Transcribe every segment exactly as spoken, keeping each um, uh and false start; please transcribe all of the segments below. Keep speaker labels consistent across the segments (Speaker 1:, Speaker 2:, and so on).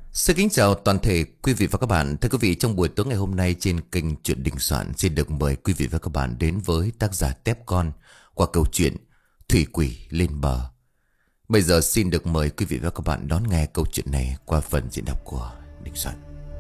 Speaker 1: Xin kính chào toàn thể quý vị và các bạn. Thưa quý vị, trong buổi tối ngày hôm nay trên kênh Chuyện Đình Soạn xin được mời quý vị và các bạn đến với tác giả Tép Con qua câu chuyện Thủy Quỷ Lên Bờ. Bây giờ xin được mời quý vị và các bạn đón nghe câu chuyện này qua phần diễn đọc của Đình Soạn.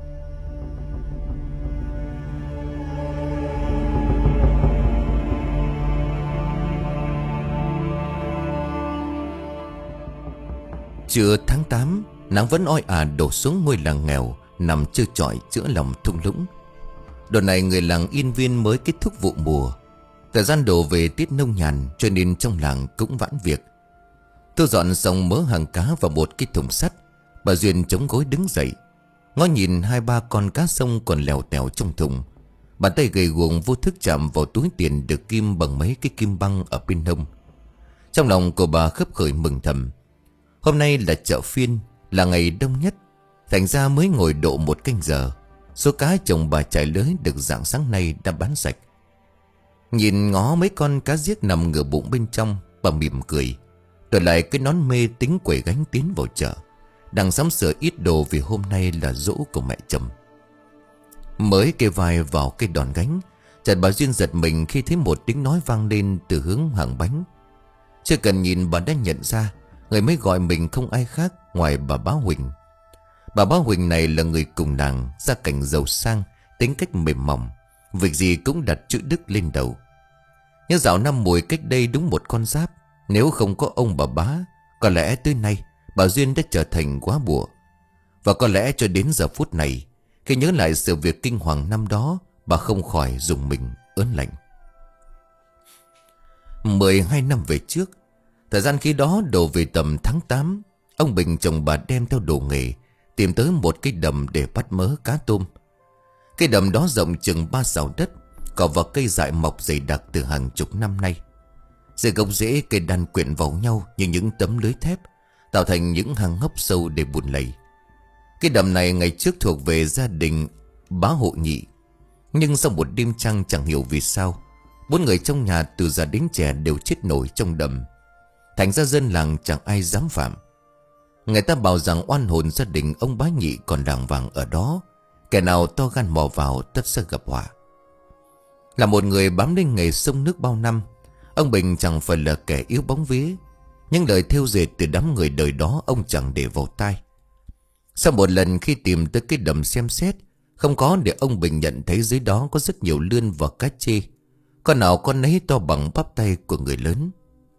Speaker 1: Trưa tháng tám, nắng vẫn oi ả đổ xuống ngôi làng nghèo nằm trơ trọi giữa lòng thung lũng. Đợt này người làng Yên Viên mới kết thúc vụ mùa, thời gian đổ về tiết nông nhàn, cho nên trong làng cũng vãn việc. Thu dọn xong mớ hàng cá vào một cái thùng sắt, bà Duyên chống gối đứng dậy, ngó nhìn hai ba con cá sông còn lèo tèo trong thùng. Bàn tay gầy guồng vô thức chạm vào túi tiền được kim bằng mấy cái kim băng ở bên hông. Trong lòng của bà khấp khởi mừng thầm. Hôm nay là chợ phiên, là ngày đông nhất, thành ra mới ngồi độ một canh giờ, số cá chồng bà trải lưới được rạng sáng nay đã bán sạch. Nhìn ngó mấy con cá giếc nằm ngửa bụng bên trong, bà mỉm cười, rồi lại cái nón mê tính quẩy gánh tiến vào chợ, đang sắm sửa ít đồ vì hôm nay là giỗ của mẹ chồng. Mới kê vai vào cái đòn gánh, chợt bà Duyên giật mình khi thấy một tiếng nói vang lên từ hướng hàng bánh. Chưa cần nhìn bà đã nhận ra người mới gọi mình không ai khác ngoài bà Bá Huỳnh. Bà Bá Huỳnh này là người cùng làng, gia cảnh giàu sang, tính cách mềm mỏng, việc gì cũng đặt chữ đức lên đầu. Nhớ dạo năm mùi cách đây đúng một con giáp, nếu không có ông bà Bá, có lẽ tới nay bà Duyên đã trở thành quá bùa. Và có lẽ cho đến giờ phút này, khi nhớ lại sự việc kinh hoàng năm đó, bà không khỏi rùng mình ớn lạnh. Mười hai năm về trước, thời gian khi đó đổ về tầm tháng tám, ông Bình chồng bà đem theo đồ nghề tìm tới một cái đầm để bắt mớ cá tôm. Cái đầm đó rộng chừng ba sào đất, cỏ và cây dại mọc dày đặc từ hàng chục năm nay. Dưới gốc rễ cây đan quyện vào nhau như những tấm lưới thép, tạo thành những hang hốc sâu để bùn lầy. Cái đầm này ngày trước thuộc về gia đình Bá Hộ Nhị, nhưng sau một đêm trăng chẳng hiểu vì sao, bốn người trong nhà từ già đến trẻ đều chết nổi trong đầm. Thành ra dân làng chẳng ai dám phạm. Người ta bảo rằng oan hồn gia đình ông Bá Nhị còn đàng hoàng ở đó, kẻ nào to gan mò vào tất sẽ gặp họa. Là một người bám lên nghề sông nước bao năm, ông Bình chẳng phải là kẻ yếu bóng vía. Những lời thêu dệt từ đám người đời đó ông chẳng để vào tai. Sau một lần khi tìm tới cái đầm xem xét, không có để ông Bình nhận thấy dưới đó có rất nhiều lươn và cá chê, con nào con nấy to bằng bắp tay của người lớn.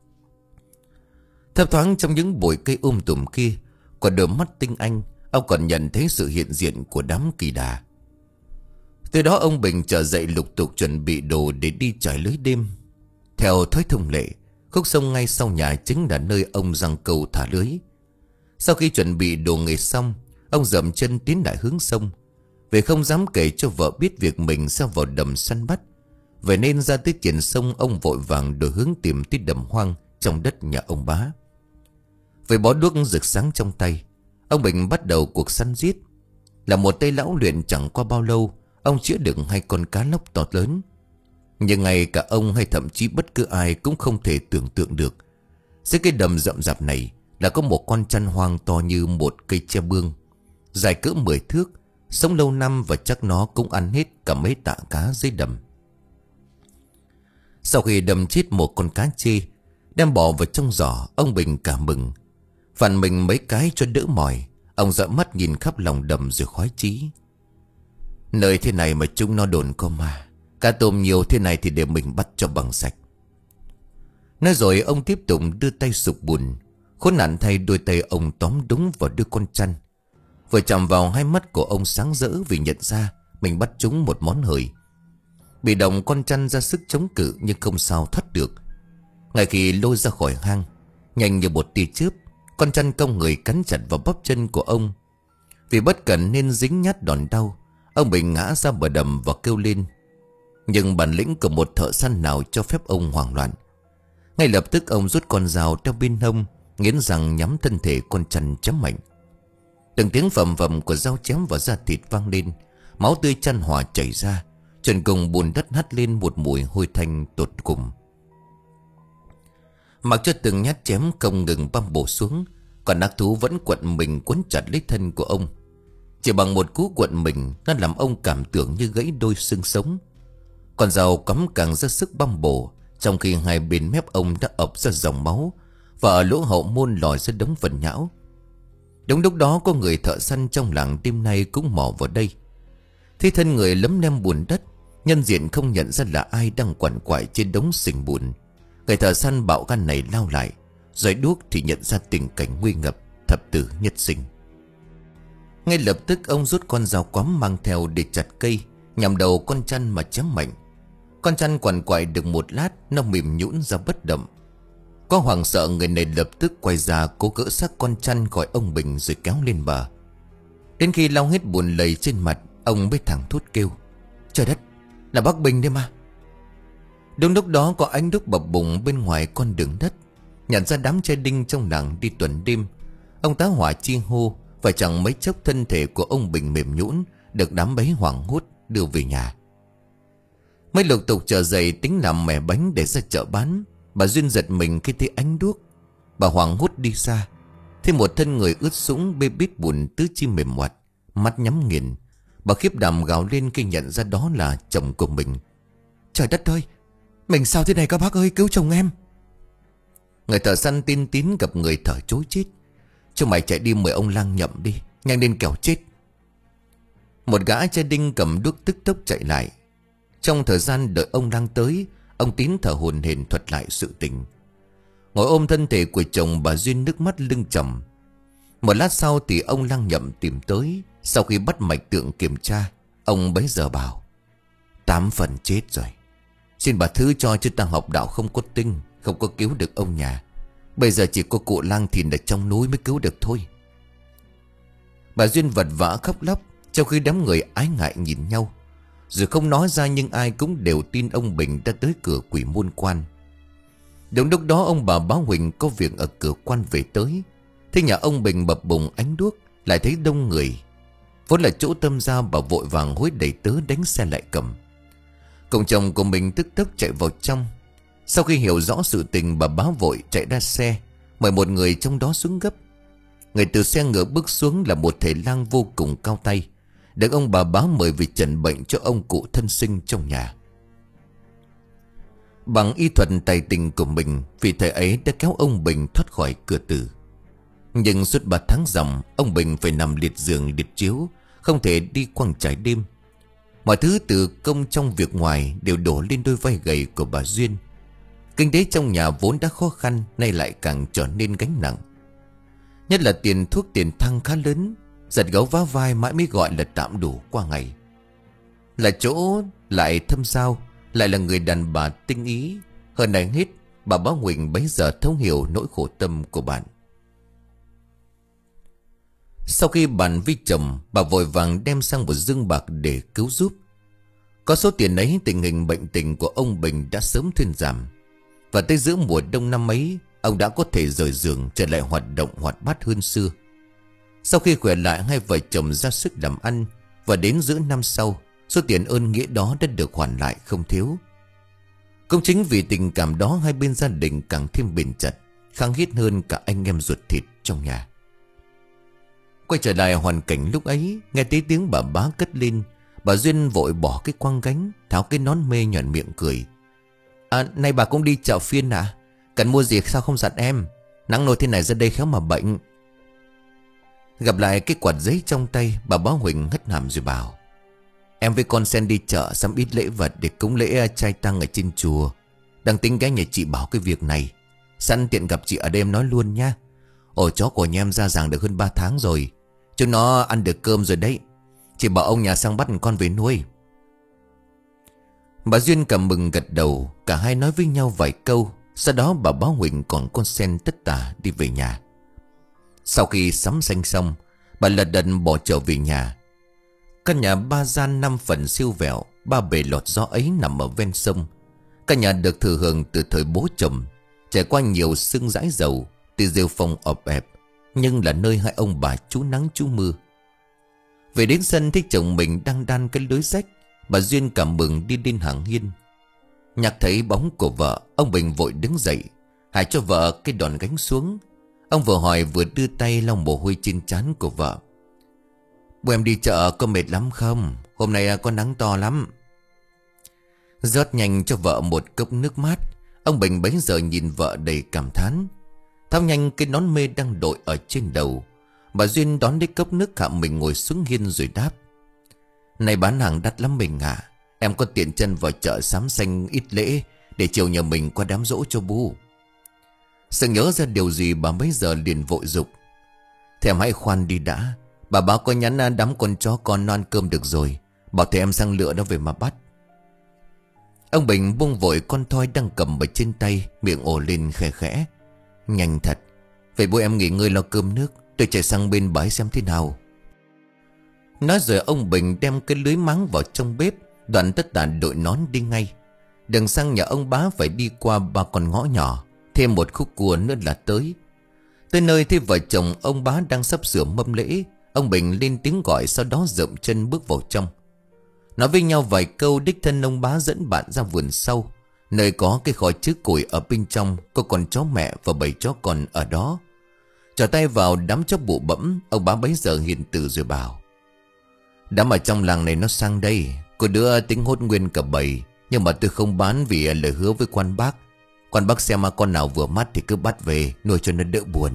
Speaker 1: Thấp thoáng trong những bụi cây um tùm kia, qua đôi mắt tinh anh, ông còn nhận thấy sự hiện diện của đám kỳ đà. Từ đó ông Bình trở dậy lục tục chuẩn bị đồ để đi trải lưới đêm. Theo thói thông lệ, khúc sông ngay sau nhà chính là nơi ông giăng câu thả lưới. Sau khi chuẩn bị đồ nghề xong, ông dậm chân tiến lại hướng sông. Vì không dám kể cho vợ biết việc mình sẽ vào đầm săn bắt, vậy nên ra tới triển sông, ông vội vàng đổi hướng tìm tới đầm hoang trong đất nhà ông Bá. Với bó đuốc rực sáng trong tay, ông Bình bắt đầu cuộc săn giết. Là một tay lão luyện, chẳng qua bao lâu ông chữa được hai con cá lóc to lớn. Nhưng ngay cả ông hay thậm chí bất cứ ai cũng không thể tưởng tượng được, dưới cái đầm rậm rạp này là có một con chăn hoang to như một cây tre bương, dài cỡ mười thước, sống lâu năm và chắc nó cũng ăn hết cả mấy tạ cá dưới đầm. Sau khi đâm chết một con cá chê, đem bỏ vào trong giỏ, ông Bình cảm mừng, phản mình mấy cái cho đỡ mỏi. Ông dõi mắt nhìn khắp lòng đầm rồi khoái chí. Nơi thế này mà chúng nó đồn có ma, cá tôm nhiều thế này thì để mình bắt cho bằng sạch. Nói rồi ông tiếp tục đưa tay sục bùn. Khốn nạn thay, đôi tay ông tóm đúng vào đứa con chăn. Vừa chạm vào, hai mắt của ông sáng rỡ vì nhận ra mình bắt trúng một món hời. Bị động, con chăn ra sức chống cự nhưng không sao thoát được. Ngay khi lôi ra khỏi hang, nhanh như một tia chớp, con chăn cong người cắn chặt vào bắp chân của ông. Vì bất cẩn nên dính nhát đòn đau, ông Bình ngã ra bờ đầm và kêu lên. Nhưng bản lĩnh của một thợ săn nào cho phép ông hoảng loạn. Ngay lập tức ông rút con dao theo bên hông, nghiến răng nhắm thân thể con chăn chém mạnh. Từng tiếng phầm phầm của dao chém vào da thịt vang lên, máu tươi chan hòa chảy ra, trần cùng bùn đất hắt lên một mùi hôi tanh tột cùng. Mặc cho từng nhát chém không ngừng băm bổ xuống, còn ác thú vẫn quặn mình quấn chặt lấy thân của ông. Chỉ bằng một cú quận mình, nó làm ông cảm tưởng như gãy đôi xương sống. Con dao cắm càng ra sức băm bổ, trong khi hai bên mép ông đã ập ra dòng máu, và ở lỗ hậu môn lòi ra đống phần nhão. Đúng lúc đó có người thợ săn trong làng đêm nay cũng mò vào đây. Thấy thân người lấm lem bùn đất, nhân diện không nhận ra là ai đang quằn quại trên đống sình bùn. Người thợ săn bạo gan này lao lại, rồi đuốc thì nhận ra tình cảnh nguy ngập, thập tử nhất sinh. Ngay lập tức ông rút con dao quắm mang theo để chặt cây, nhằm đầu con chăn mà chém mạnh. Con chăn quằn quại được một lát, nó mềm nhũn ra bất động. Có hoảng sợ, người này lập tức quay ra cố gỡ xác con chăn khỏi ông Bình rồi kéo lên bờ. Đến khi lau hết bùn lầy trên mặt, ông mới thẳng thốt kêu: "Trời đất, là bác Bình đấy mà!" Đúng lúc đó có ánh đuốc bập bùng bên ngoài con đường đất. Nhận ra đám trai đinh trong làng đi tuần đêm, ông tá hỏa chi hô, và chẳng mấy chốc thân thể của ông Bình mềm nhũn được đám bấy hoảng hốt đưa về nhà. Mới lục tục trở dậy tính làm mẻ bánh để ra chợ bán, bà Duyên giật mình khi thấy ánh đuốc. Bà hoảng hốt đi xa, thấy một thân người ướt sũng bê bít bùn, tứ chi mềm ngoặt, mắt nhắm nghiền. Bà khiếp đảm gào lên khi nhận ra đó là chồng của mình. "Trời đất ơi, mình sao thế này các bác ơi, cứu chồng em!" Người thợ săn tin tín gặp người thở chối chết: "Chúng mày chạy đi mời ông Lang Nhậm đi, nhanh lên kẻo chết." Một gã trai đinh cầm đuốc tức tốc chạy lại. Trong thời gian đợi ông Lang tới, ông Tín thở hổn hển thuật lại sự tình. Ngồi ôm thân thể của chồng, bà Duyên nước mắt lưng tròng. Một lát sau thì ông Lang Nhậm tìm tới. Sau khi bắt mạch tượng kiểm tra, ông bấy giờ bảo: "Tám phần chết rồi. Xin bà thứ cho chứ ta học đạo không có tinh, không có cứu được ông nhà. Bây giờ chỉ có cụ Lang Thìn ở trong núi mới cứu được thôi." Bà Duyên vật vã khóc lóc, trong khi đám người ái ngại nhìn nhau. Dù không nói ra nhưng ai cũng đều tin ông Bình đã tới cửa Quỷ Môn Quan. Đúng lúc đó ông bà Báo Huỳnh có việc ở cửa quan về tới. Thế nhà ông Bình bập bùng ánh đuốc, lại thấy đông người. Vốn là chỗ tâm giao, bà vội vàng hối đẩy tớ đánh xe lại cầm. Cùng chồng của mình tức tốc chạy vào trong. Sau khi hiểu rõ sự tình, bà Báo vội chạy ra xe, mời một người trong đó xuống gấp. Người từ xe ngựa bước xuống là một thầy lang vô cùng cao tay, được ông bà Báo mời về trần bệnh cho ông cụ thân sinh trong nhà. Bằng y thuật tài tình của mình, vì thầy ấy đã kéo ông Bình thoát khỏi cửa tử. Nhưng suốt ba tháng ròng, ông Bình phải nằm liệt giường liệt chiếu, không thể đi quăng trải đêm. Mọi thứ từ công trong việc ngoài đều đổ lên đôi vai gầy của bà Duyên. Kinh tế trong nhà vốn đã khó khăn, nay lại càng trở nên gánh nặng. Nhất là tiền thuốc tiền thang khá lớn, giật gấu vá vai mãi mới gọi là tạm đủ qua ngày. Là chỗ lại thâm sao, lại là người đàn bà tinh ý. Hơn này hết, bà Báo Huỳnh bấy giờ thấu hiểu nỗi khổ tâm của bạn. Sau khi bàn với chồng, bà vội vàng đem sang một dương bạc để cứu giúp. Có số tiền ấy, tình hình bệnh tình của ông Bình đã sớm thuyên giảm. Và tới giữa mùa đông năm ấy, ông đã có thể rời giường trở lại hoạt động hoạt bát hơn xưa. Sau khi khỏe lại, hai vợ chồng ra sức làm ăn. Và đến giữa năm sau, số tiền ơn nghĩa đó đã được hoàn lại không thiếu. Cũng chính vì tình cảm đó, hai bên gia đình càng thêm bền chặt, khăng khít hơn cả anh em ruột thịt trong nhà. Quay trở lại hoàn cảnh lúc ấy, nghe thấy tiếng bà Bá cất lên, bà Duyên vội bỏ cái quăng gánh, tháo cái nón mê nhoẻn miệng cười. "À, nay bà cũng đi chợ phiên à? Cần mua gì sao không dặn em? Nắng nôi thế này ra đây khéo mà bệnh." Gặp lại cái quạt giấy trong tay, bà Báo Huỳnh hất hàm rồi bảo: "Em với con Sen đi chợ sắm ít lễ vật để cúng lễ trai tăng ở trên chùa. Đang tính ghé nhà chị Bảo cái việc này. Sẵn tiện gặp chị ở đây em nói luôn nha. Ổ chó của nhà em ra ràng được hơn ba tháng rồi. Chúng nó ăn được cơm rồi đấy. Chị bảo ông nhà sang bắt con về nuôi." Bà Duyên cảm mừng gật đầu. Cả hai nói với nhau vài câu. Sau đó bà Báo Huỳnh còn con Sen tất tả đi về nhà. Sau khi sắm xanh xong, bà lật đật bỏ trở về nhà. Căn nhà ba gian năm phần siêu vẹo, ba bề lọt gió ấy nằm ở ven sông. Căn nhà được thừa hưởng từ thời bố chồng, trải qua nhiều sương rãi dầu, từ rêu phong ọp ẹp, nhưng là nơi hai ông bà trú nắng trú mưa. Về đến sân thấy chồng mình đang đan cái lưới rách, bà Duyên cảm mừng đi lên hàng hiên. Nhạc thấy bóng của vợ, ông Bình vội đứng dậy, hãy cho vợ cái đòn gánh xuống. Ông vừa hỏi vừa đưa tay lau mồ hôi trên trán của vợ. Bố em đi chợ có mệt lắm không? Hôm nay có nắng to lắm. Rót nhanh cho vợ một cốc nước mát. Ông Bình bấy giờ nhìn vợ đầy cảm thán. Tháo nhanh cái nón mê đang đội ở trên đầu. Bà Duyên đón lấy cốc nước hạ mình ngồi xuống hiên rồi đáp. Này bán hàng đắt lắm mình à. Em có tiện chân vào chợ sắm xanh ít lễ để chiều nhờ mình qua đám dỗ cho bu. Sợ nhớ ra điều gì bà bấy giờ liền vội dục. Thèm hãy khoan đi đã. Bà báo có nhắn đám con chó con nó ăn cơm được rồi. Bảo thầy em sang lựa nó về mà bắt. Ông Bình buông vội con thoi đang cầm ở trên tay, miệng ồ lên khẽ khẽ. Nhanh thật. Vậy bố em nghỉ ngơi lo cơm nước, tôi chạy sang bên bãi xem thế nào. Nói rồi ông Bình đem cái lưới máng vào trong bếp. Đoạn tất cả đội nón đi ngay. Đường sang nhà ông bá phải đi qua ba con ngõ nhỏ. Thêm một khúc cua nữa là tới. Tới nơi thì vợ chồng ông bá đang sắp sửa mâm lễ. Ông Bình lên tiếng gọi, sau đó dậm chân bước vào trong. Nói với nhau vài câu, đích thân ông bá dẫn bạn ra vườn sau, nơi có cái khói trước củi. Ở bên trong có con chó mẹ và bầy chó con ở đó. Trò tay vào đám chó bụ bẫm, ông bá bấy giờ hiền từ rồi bảo. Đám ở trong làng này nó sang đây, có đứa tính hốt nguyên cả bầy, nhưng mà tôi không bán vì lời hứa với quan bác. Quan bác xem mà con nào vừa mắt thì cứ bắt về nuôi cho nó đỡ buồn.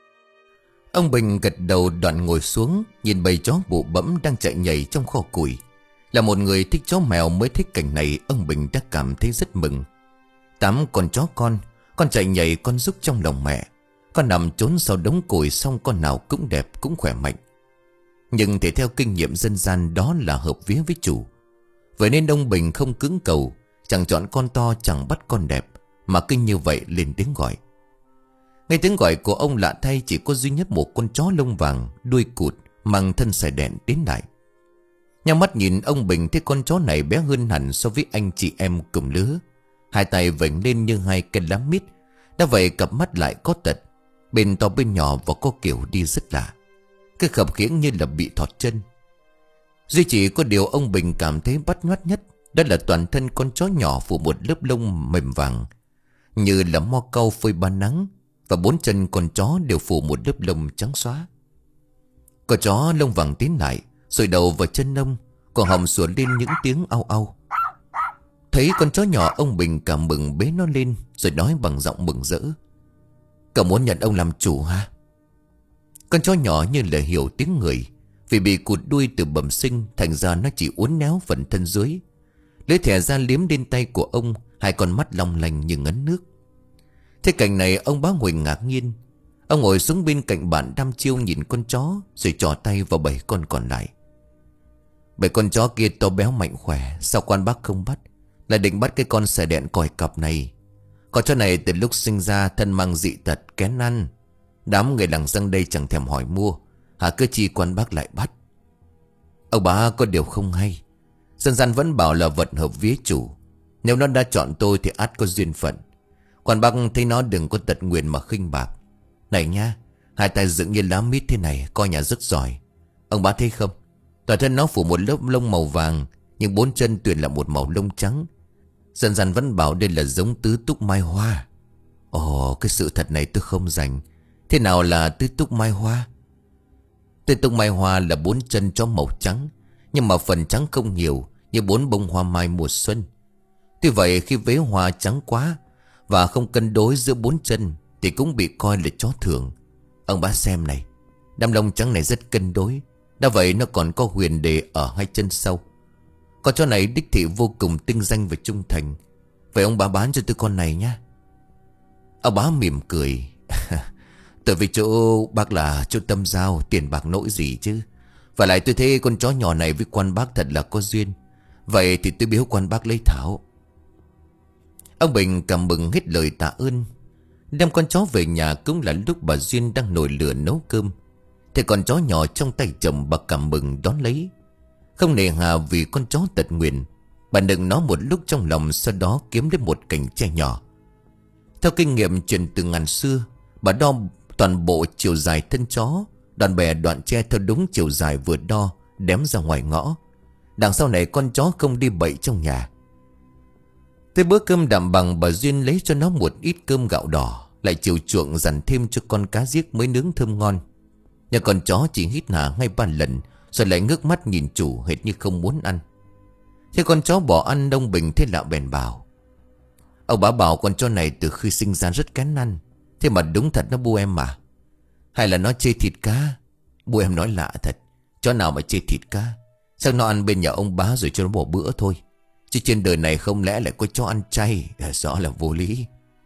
Speaker 1: Ông Bình gật đầu, đoạn ngồi xuống nhìn bầy chó bụ bẫm đang chạy nhảy trong kho củi. Là một người thích chó mèo mới thích cảnh này, ông Bình đã cảm thấy rất mừng. Tám con chó con, con chạy nhảy, con rúc trong lòng mẹ. Con nằm trốn sau đống củi, xong con nào cũng đẹp cũng khỏe mạnh. Nhưng thể theo kinh nghiệm dân gian đó là hợp vía với chủ. Vậy nên ông Bình không cứng cầu, chẳng chọn con to chẳng bắt con đẹp, mà kinh như vậy lên tiếng gọi. Nghe tiếng gọi của ông lạ thay, chỉ có duy nhất một con chó lông vàng, đuôi cụt, mang thân sải đèn đến lại. Nhắm mắt nhìn ông Bình thấy con chó này bé hơn hẳn so với anh chị em cùng lứa. Hai tay vểnh lên như hai cây lá mít. Đã vậy cặp mắt lại có tật, bên to bên nhỏ và có kiểu đi rất lạ. Cái khập khiễng như là bị thọt chân. Duy chỉ có điều ông Bình cảm thấy bắt nhoắt nhất, đó là toàn thân con chó nhỏ phủ một lớp lông mềm vàng, như là mo cau phơi ban nắng. Và bốn chân con chó đều phủ một lớp lông trắng xóa. Con chó lông vàng tiến lại, rồi đầu vào chân ông, còn họng sủa lên những tiếng au au. Thấy con chó nhỏ, ông Bình cảm mừng bế nó lên, rồi nói bằng giọng mừng rỡ. Cậu muốn nhận ông làm chủ hả? Con chó nhỏ như là hiểu tiếng người. Vì bị cụt đuôi từ bẩm sinh, thành ra nó chỉ uốn néo phần thân dưới. Lấy thẻ ra liếm lên tay của ông, hai con mắt long lanh như ngấn nước. Thế cảnh này ông bá Huỳnh ngạc nhiên. Ông ngồi xuống bên cạnh bạn đăm chiêu nhìn con chó, rồi trỏ tay vào bảy con còn lại. Bảy con chó kia to béo mạnh khỏe, sao quan bác không bắt, lại định bắt cái con sải đẹn còi cọp này? Con chó này từ lúc sinh ra thân mang dị tật kén ăn. Đám người làng sang đây chẳng thèm hỏi mua, hả cơ chi quan bác lại bắt? Ông bá có điều không hay. Dân gian vẫn bảo là vật hợp vía chủ. Nếu nó đã chọn tôi thì ắt có duyên phận. Quan bác thấy nó đừng có tật nguyền mà khinh bạc. Này nha, hai tay dựng như lá mít thế này, coi nhà rất giỏi. Ông bá thấy không? Toàn thân nó phủ một lớp lông màu vàng, nhưng bốn chân tuyển là một màu lông trắng. Dân gian vẫn bảo đây là giống tứ túc mai hoa. Ồ, cái sự thật này tôi không rành. Thế nào là tứ túc mai hoa? Tứ túc mai hoa là bốn chân chó màu trắng, nhưng mà phần trắng không nhiều, như bốn bông hoa mai mùa xuân. Tuy vậy khi vế hoa trắng quá và không cân đối giữa bốn chân thì cũng bị coi là chó thường. Ông bá xem này, đám lông trắng này rất cân đối. Đã vậy nó còn có huyền đề ở hai chân sau. Con chó này đích thị vô cùng tinh danh và trung thành. Vậy ông bá bán cho tôi con này nhá. Ông bá mỉm cười. Tại vì chỗ bác là chỗ tâm giao, tiền bạc nỗi gì chứ. Và lại tôi thấy con chó nhỏ này với quan bác thật là có duyên. Vậy thì tôi biếu quan bác lấy thảo. Ông Bình cảm mừng hết lời tạ ơn. Đem con chó về nhà cũng là lúc bà Duyên đang nồi lửa nấu cơm. Thì con chó nhỏ trong tay chồng, bà cảm mừng đón lấy. Không nề hà vì con chó tật nguyền, bà đựng nó một lúc trong lòng, sau đó kiếm đến một cành tre nhỏ. Theo kinh nghiệm truyền từ ngàn xưa, bà đo toàn bộ chiều dài thân chó, đoạn bè đoạn tre theo đúng chiều dài vừa đo, đếm ra ngoài ngõ. Đằng sau này con chó không đi bậy trong nhà. Tới bữa cơm đạm bằng, bà Duyên lấy cho nó một ít cơm gạo đỏ, lại chiều chuộng dằn thêm cho con cá giết mới nướng thơm ngon. Nhưng con chó chỉ hít hả ngay ba lần, Rồi lại ngước mắt nhìn chủ hệt như không muốn ăn. Thế con chó bỏ ăn, Đông Bình thế lạ bèn bảo: ông bá bảo con chó này từ khi sinh ra rất kén ăn. Thế mà đúng thật nó bu em mà. Hay là nó chê thịt cá? Bu em nói lạ thật. Chó nào mà chê thịt cá? Sao nó ăn bên nhà ông bá rồi cho nó bỏ bữa thôi. Chứ trên đời này không lẽ lại có chó ăn chay? Rõ là vô lý.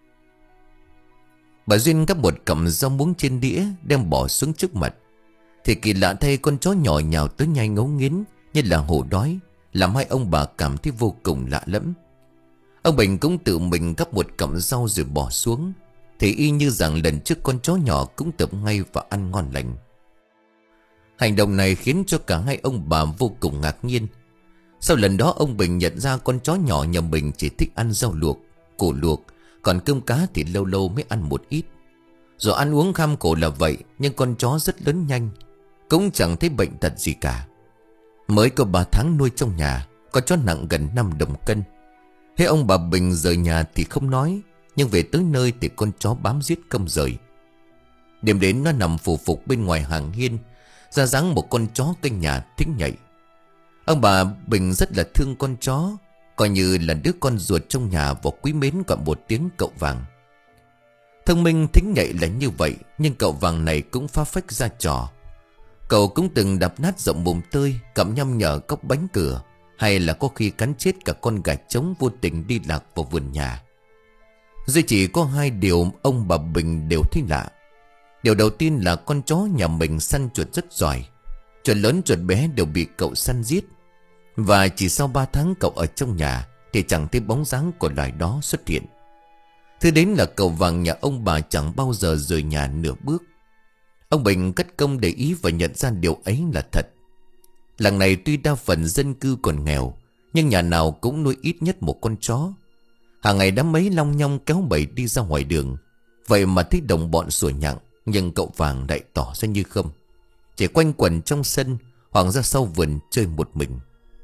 Speaker 1: Bà Duyên gắp một cọng rau muống trên đĩa đem bỏ xuống trước mặt. Thì kỳ lạ thay, con chó nhỏ nhào tới nhai ngấu nghiến như là hổ đói, làm hai ông bà cảm thấy vô cùng lạ lẫm. Ông Bình cũng tự mình gắp một cọng rau rồi bỏ xuống. Thì y như rằng lần trước con chó nhỏ cũng tập ngay và ăn ngon lành. Hành động này khiến cho cả hai ông bà vô cùng ngạc nhiên. Sau lần đó ông Bình nhận ra con chó nhỏ nhà mình chỉ thích ăn rau luộc, củ luộc, còn cơm cá thì lâu lâu mới ăn một ít. Rồi ăn uống kham khổ là vậy, nhưng con chó rất lớn nhanh, cũng chẳng thấy bệnh tật gì cả. Mới có ba tháng nuôi trong nhà, con chó nặng gần năm đồng cân. Thế ông bà Bình rời nhà thì không nói, nhưng về tới nơi thì con chó bám giết không rời. Đêm đến nó nằm phù phục bên ngoài hàng hiên, ra dáng một con chó canh nhà thích nhảy. Ông bà Bình rất là thương con chó, coi như là đứa con ruột trong nhà, và quý mến gọi một tiếng cậu vàng. Thông minh thính nhạy là như vậy, nhưng cậu vàng này cũng phá phách ra trò. Cậu cũng từng đập nát rộng mồm tơi, cặm nhăm nhở cốc bánh cửa, hay là có khi cắn chết cả con gà trống vô tình đi lạc vào vườn nhà. Duy chỉ có hai điều ông bà Bình đều thấy lạ. Điều đầu tiên là con chó nhà mình săn chuột rất giỏi. Chuột lớn chuột bé đều bị cậu săn giết. Và chỉ sau ba tháng cậu ở trong nhà thì chẳng thấy bóng dáng của loài đó xuất hiện. Thứ đến là cậu vàng nhà ông bà chẳng bao giờ rời nhà nửa bước. Ông Bình cất công để ý và nhận ra điều ấy là thật. Làng này tuy đa phần dân cư còn nghèo, nhưng nhà nào cũng nuôi ít nhất một con chó. Hàng ngày đám mấy long nhong kéo bầy đi ra ngoài đường. Vậy mà thấy đồng bọn sủa nhặng, nhưng cậu vàng lại tỏ ra như không, chỉ quanh quẩn trong sân hoặc ra sau vườn chơi một mình.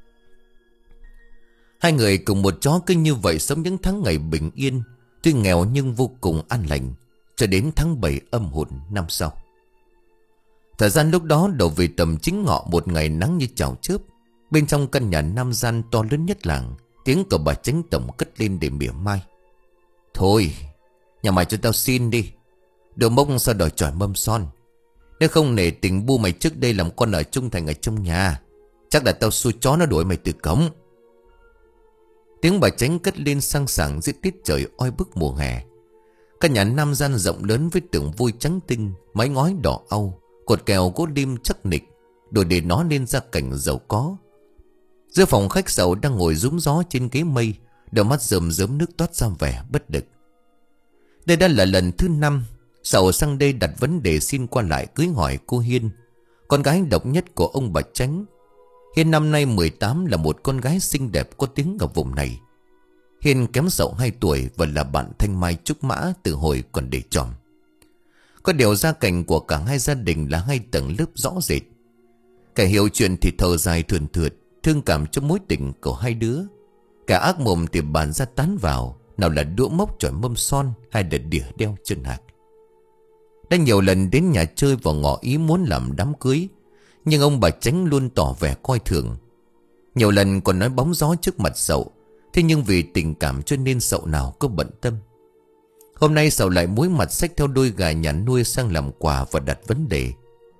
Speaker 1: Hai người cùng một chó cứ như vậy sống những tháng ngày bình yên, tuy nghèo nhưng vô cùng an lành, cho đến tháng bảy âm hồn năm sau. Thời gian lúc đó đổ về tầm chính ngọ, một ngày nắng như chảo chớp. Bên trong căn nhà nam gian to lớn nhất làng, tiếng của bà Chánh Tổng cất lên để mỉa mai: thôi, nhà mày cho tao xin đi. Đồ mốc sao đòi chỏi mâm son. Nếu không nể tình bu mày trước đây làm con ở trung thành ở trong nhà, chắc là tao xui chó nó đuổi mày từ cổng. Tiếng bà Chánh cất lên sang sảng giữa tiết trời oi bức mùa hè. Căn nhà nam gian rộng lớn với tường vôi trắng tinh, mái ngói đỏ au, cột kèo gỗ lim chắc nịch, đủ để nó lên ra cảnh giàu có. Giữa phòng khách Sầu đang ngồi rúm gió trên ghế mây, đôi mắt rơm rớm nước toát ra vẻ bất lực. Đây đã là lần thứ năm Sầu sang đây đặt vấn đề xin qua lại cưới hỏi cô Hiên, con gái độc nhất của ông bà Chánh. Hiên năm nay mười tám, là một con gái xinh đẹp có tiếng ở vùng này. Hiên kém Sầu hai tuổi và là bạn thanh mai trúc mã từ hồi còn để tròm. Có điều gia cảnh của cả hai gia đình là hai tầng lớp rõ rệt. Kẻ hiểu chuyện thì thở dài thườn thượt, thương cảm cho mối tình của hai đứa. Cả ác mồm thì bàn ra tán vào, nào là đũa mốc chọi mâm son, hay là đỉa đeo chân hạc. Đã nhiều lần đến nhà chơi và ngỏ ý muốn làm đám cưới, nhưng ông bà Chánh luôn tỏ vẻ coi thường. Nhiều lần còn nói bóng gió trước mặt Sậu, thế nhưng vì tình cảm cho nên Sậu nào có bận tâm. Hôm nay Sậu lại muối mặt xách theo đôi gà nhà nuôi sang làm quà và đặt vấn đề.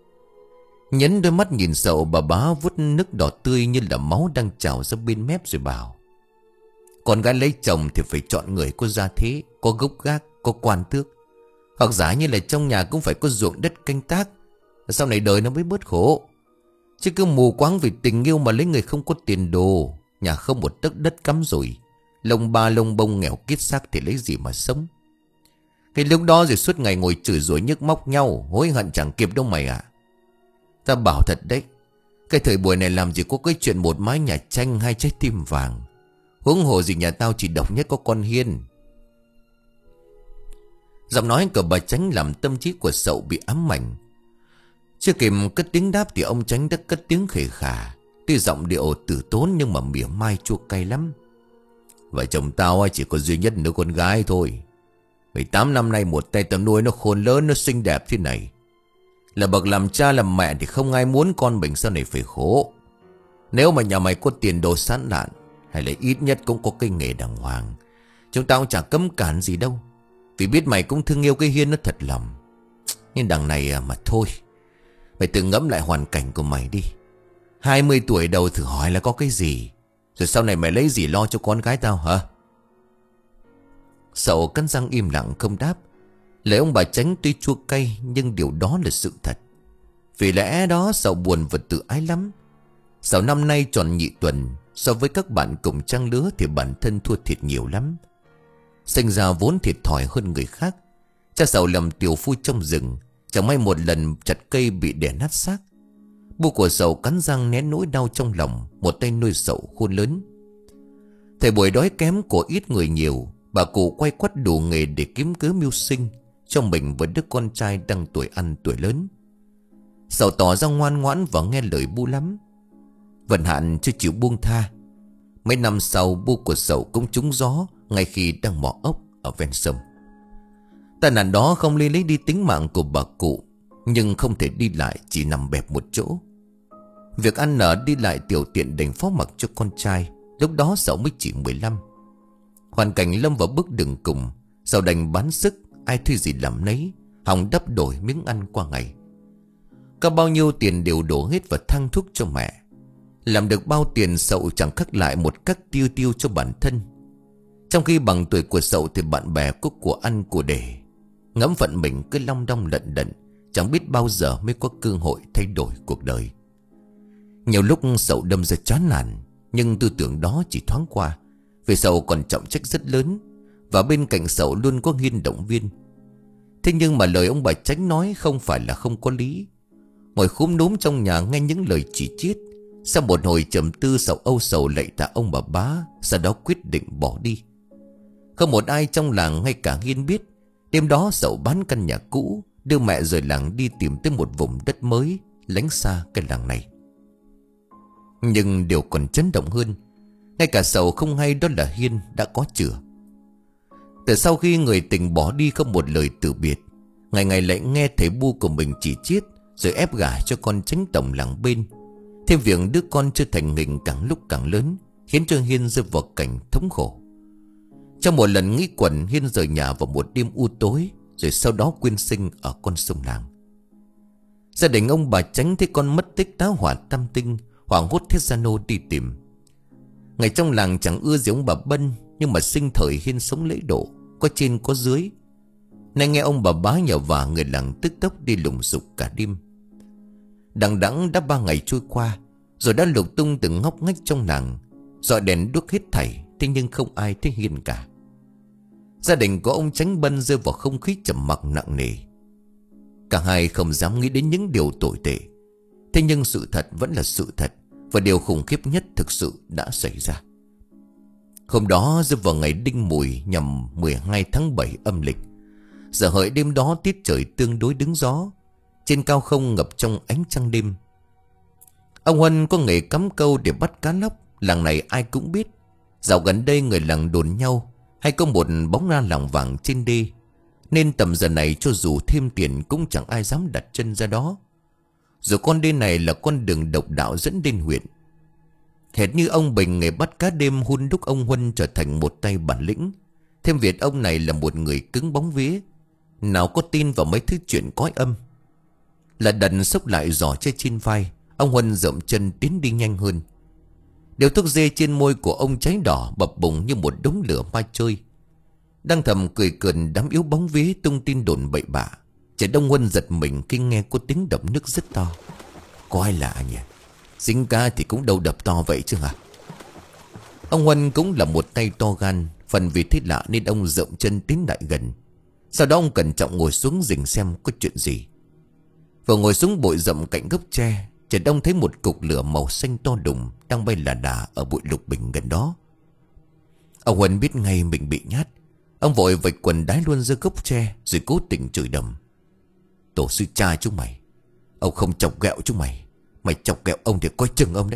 Speaker 1: Nhấn đôi mắt nhìn Sậu, bà bá vút nước đỏ tươi như là máu đang trào ra bên mép rồi bảo: con gái lấy chồng thì phải chọn người có gia thế, có gốc gác, có quan tước, hoặc giả như là trong nhà cũng phải có ruộng đất canh tác, sau này đời nó mới bớt khổ. Chứ cứ mù quáng vì tình yêu mà lấy người không có tiền đồ, nhà không một tấc đất cắm rủi, lông ba lông bông nghèo kiết xác thì lấy gì mà sống. Cái lúc đó rồi suốt ngày ngồi chửi rủa nhức móc nhau, hối hận chẳng kịp đâu mày ạ. Ta bảo thật đấy, cái thời buổi này làm gì có cái chuyện một mái nhà tranh hay trái tim vàng. Huống hồ gì nhà tao chỉ độc nhất có con Hiên. Giọng nói của bà Chánh làm tâm trí của Sậu bị ám ảnh. Chưa kịp cất tiếng đáp thì ông Chánh đã cất tiếng khề khà, tuy giọng điệu tử tốn nhưng mà mỉa mai chua cay lắm. Vợ chồng tao chỉ có duy nhất đứa con gái thôi. mười tám năm nay một tay tao nuôi nó khôn lớn, nó xinh đẹp thế này. Là bậc làm cha làm mẹ thì không ai muốn con mình sau này phải khổ. Nếu mà nhà mày có tiền đồ sán lạn, hay là ít nhất cũng có cái nghề đàng hoàng, chúng tao chả cấm cản gì đâu. Vì biết mày cũng thương yêu cái Hiên nó thật lòng. Nhưng đằng này mà thôi, mày tự ngẫm lại hoàn cảnh của mày đi. Hai mươi tuổi đầu thử hỏi là có cái gì, rồi sau này mày lấy gì lo cho con gái tao hả? Sậu cắn răng im lặng không đáp. Lời ông bà Chánh tuy chua cay, nhưng điều đó là sự thật. Vì lẽ đó Sậu buồn và tự ái lắm. Sậu năm nay tròn nhị tuần, so với các bạn cùng trang lứa thì bản thân thua thiệt nhiều lắm. Sinh ra vốn thiệt thòi hơn người khác. Cha Sậu làm tiểu phu trong rừng, chẳng may một lần chặt cây bị đè nát xác. Bu của Sậu cắn răng nén nỗi đau trong lòng, một tay nuôi Sậu khôn lớn. Thời buổi đói kém của ít người nhiều, bà cụ quay quắt đủ nghề để kiếm cớ mưu sinh cho mình với đứa con trai đang tuổi ăn tuổi lớn. Sậu tỏ ra ngoan ngoãn và nghe lời Bu lắm. Vận hạn chưa chịu buông tha. Mấy năm sau, Bu của Sậu cũng trúng gió ngay khi đang mò ốc ở ven sông. Tai nạn đó không lấy lấy đi tính mạng của bà cụ, nhưng không thể đi lại, chỉ nằm bẹp một chỗ. Việc ăn nở đi lại tiểu tiện đành phó mặc cho con trai. Lúc đó Sậu mới chỉ mười lăm. Hoàn cảnh lâm vào bước đường cùng, Sậu đành bán sức, ai thuê gì làm nấy, hòng đắp đổi miếng ăn qua ngày. Có bao nhiêu tiền đều đổ hết vào thang thuốc cho mẹ. Làm được bao tiền Sậu chẳng khắc lại một cách tiêu tiêu cho bản thân. Trong khi bằng tuổi của Sậu thì bạn bè có của ăn của để. Ngẫm phận mình cứ long đong lận đận, chẳng biết bao giờ mới có cơ hội thay đổi cuộc đời. Nhiều lúc Sậu đâm ra chán nản, nhưng tư tưởng đó chỉ thoáng qua. Vì Sậu còn trọng trách rất lớn, và bên cạnh Sậu luôn có Hiên động viên. Thế nhưng mà lời ông bà Chánh nói không phải là không có lý. Ngồi khúm núm trong nhà nghe những lời chỉ chiết, sau một hồi trầm tư Sậu âu sầu lạy tạ ông bà bá, sau đó quyết định bỏ đi. Không một ai trong làng ngay cả Hiên biết, đêm đó Sậu bán căn nhà cũ, đưa mẹ rời làng đi tìm tới một vùng đất mới, lánh xa cái làng này. Nhưng điều còn chấn động hơn, ngay cả Sậu không hay đó là Hiên đã có chữa. Từ sau khi người tình bỏ đi không một lời từ biệt, ngày ngày lại nghe thầy Bu của mình chỉ chiết, rồi ép gả cho con Chánh tổng làng bên. Thêm việc đứa con chưa thành hình càng lúc càng lớn, khiến cho Hiên rơi vào cảnh thống khổ. Trong một lần nghĩ quẩn, Hiên rời nhà vào một đêm u tối, rồi sau đó quyên sinh ở con sông làng. Gia đình ông bà Chánh thấy con mất tích tá hỏa tam tinh, hoảng hốt thét ra nô đi tìm. Ngày trong làng chẳng ưa gì ông bà Bân, nhưng mà sinh thời Hiên sống lễ độ, có trên có dưới. Nay nghe ông bà bá nhờ vả, người làng tức tốc đi lùng sục cả đêm. Đằng đẵng đã ba ngày trôi qua, rồi đã lục tung từng ngóc ngách trong làng, dọi đèn đuốc hết thảy, thế nhưng không ai thấy Hiên cả. Gia đình của ông Chánh Bân rơi vào không khí trầm mặc nặng nề. Cả hai không dám nghĩ đến những điều tồi tệ. Thế nhưng sự thật vẫn là sự thật, và điều khủng khiếp nhất thực sự đã xảy ra. Hôm đó rơi vào ngày Đinh Mùi nhằm mười hai tháng bảy âm lịch. Giờ hợi đêm đó tiết trời tương đối đứng gió, trên cao không ngập trong ánh trăng đêm. Ông Huân có nghề cắm câu để bắt cá lóc, làng này ai cũng biết. Dạo gần đây người làng đồn nhau hay có một bóng na làng vàng trên đê, nên tầm giờ này cho dù thêm tiền cũng chẳng ai dám đặt chân ra đó. Rồi con đê này là con đường độc đạo dẫn đến huyện. Hệt như ông Bình, nghề bắt cá đêm hun đúc ông Huân trở thành một tay bản lĩnh. Thêm việc ông này là một người cứng bóng vía, nào có tin vào mấy thứ chuyện cõi âm. Là đần xốc lại giỏ chơi trên vai, ông Huân dậm chân tiến đi nhanh hơn. Điều thuốc dê trên môi của ông cháy đỏ bập bùng như một đống lửa ma chơi. Đang thầm cười cợt đám yếu bóng vía tung tin đồn bậy bạ. Trẻ Đông Huân giật mình khi nghe có tiếng đập nước rất to. Có ai lạ nhỉ? Dính cá thì cũng đâu đập to vậy chứ hả? Ông Huân cũng là một tay to gan, phần vì thấy lạ nên ông dậm chân tiến lại gần. Sau đó ông cẩn trọng ngồi xuống rình xem có chuyện gì. Vừa ngồi xuống bụi rậm cạnh gốc tre, Trẻ Đông thấy một cục lửa màu xanh to đùng đang bay là đà ở bụi lục bình gần đó. Ông Huân biết ngay mình bị nhát. Ông vội vạch quần đái luôn ra gốc tre, rồi cố tình chửi đầm: Tổ sư cha chúng mày, ông không chọc ghẹo chúng mày, mày chọc ghẹo ông thì coi chừng ông đấy.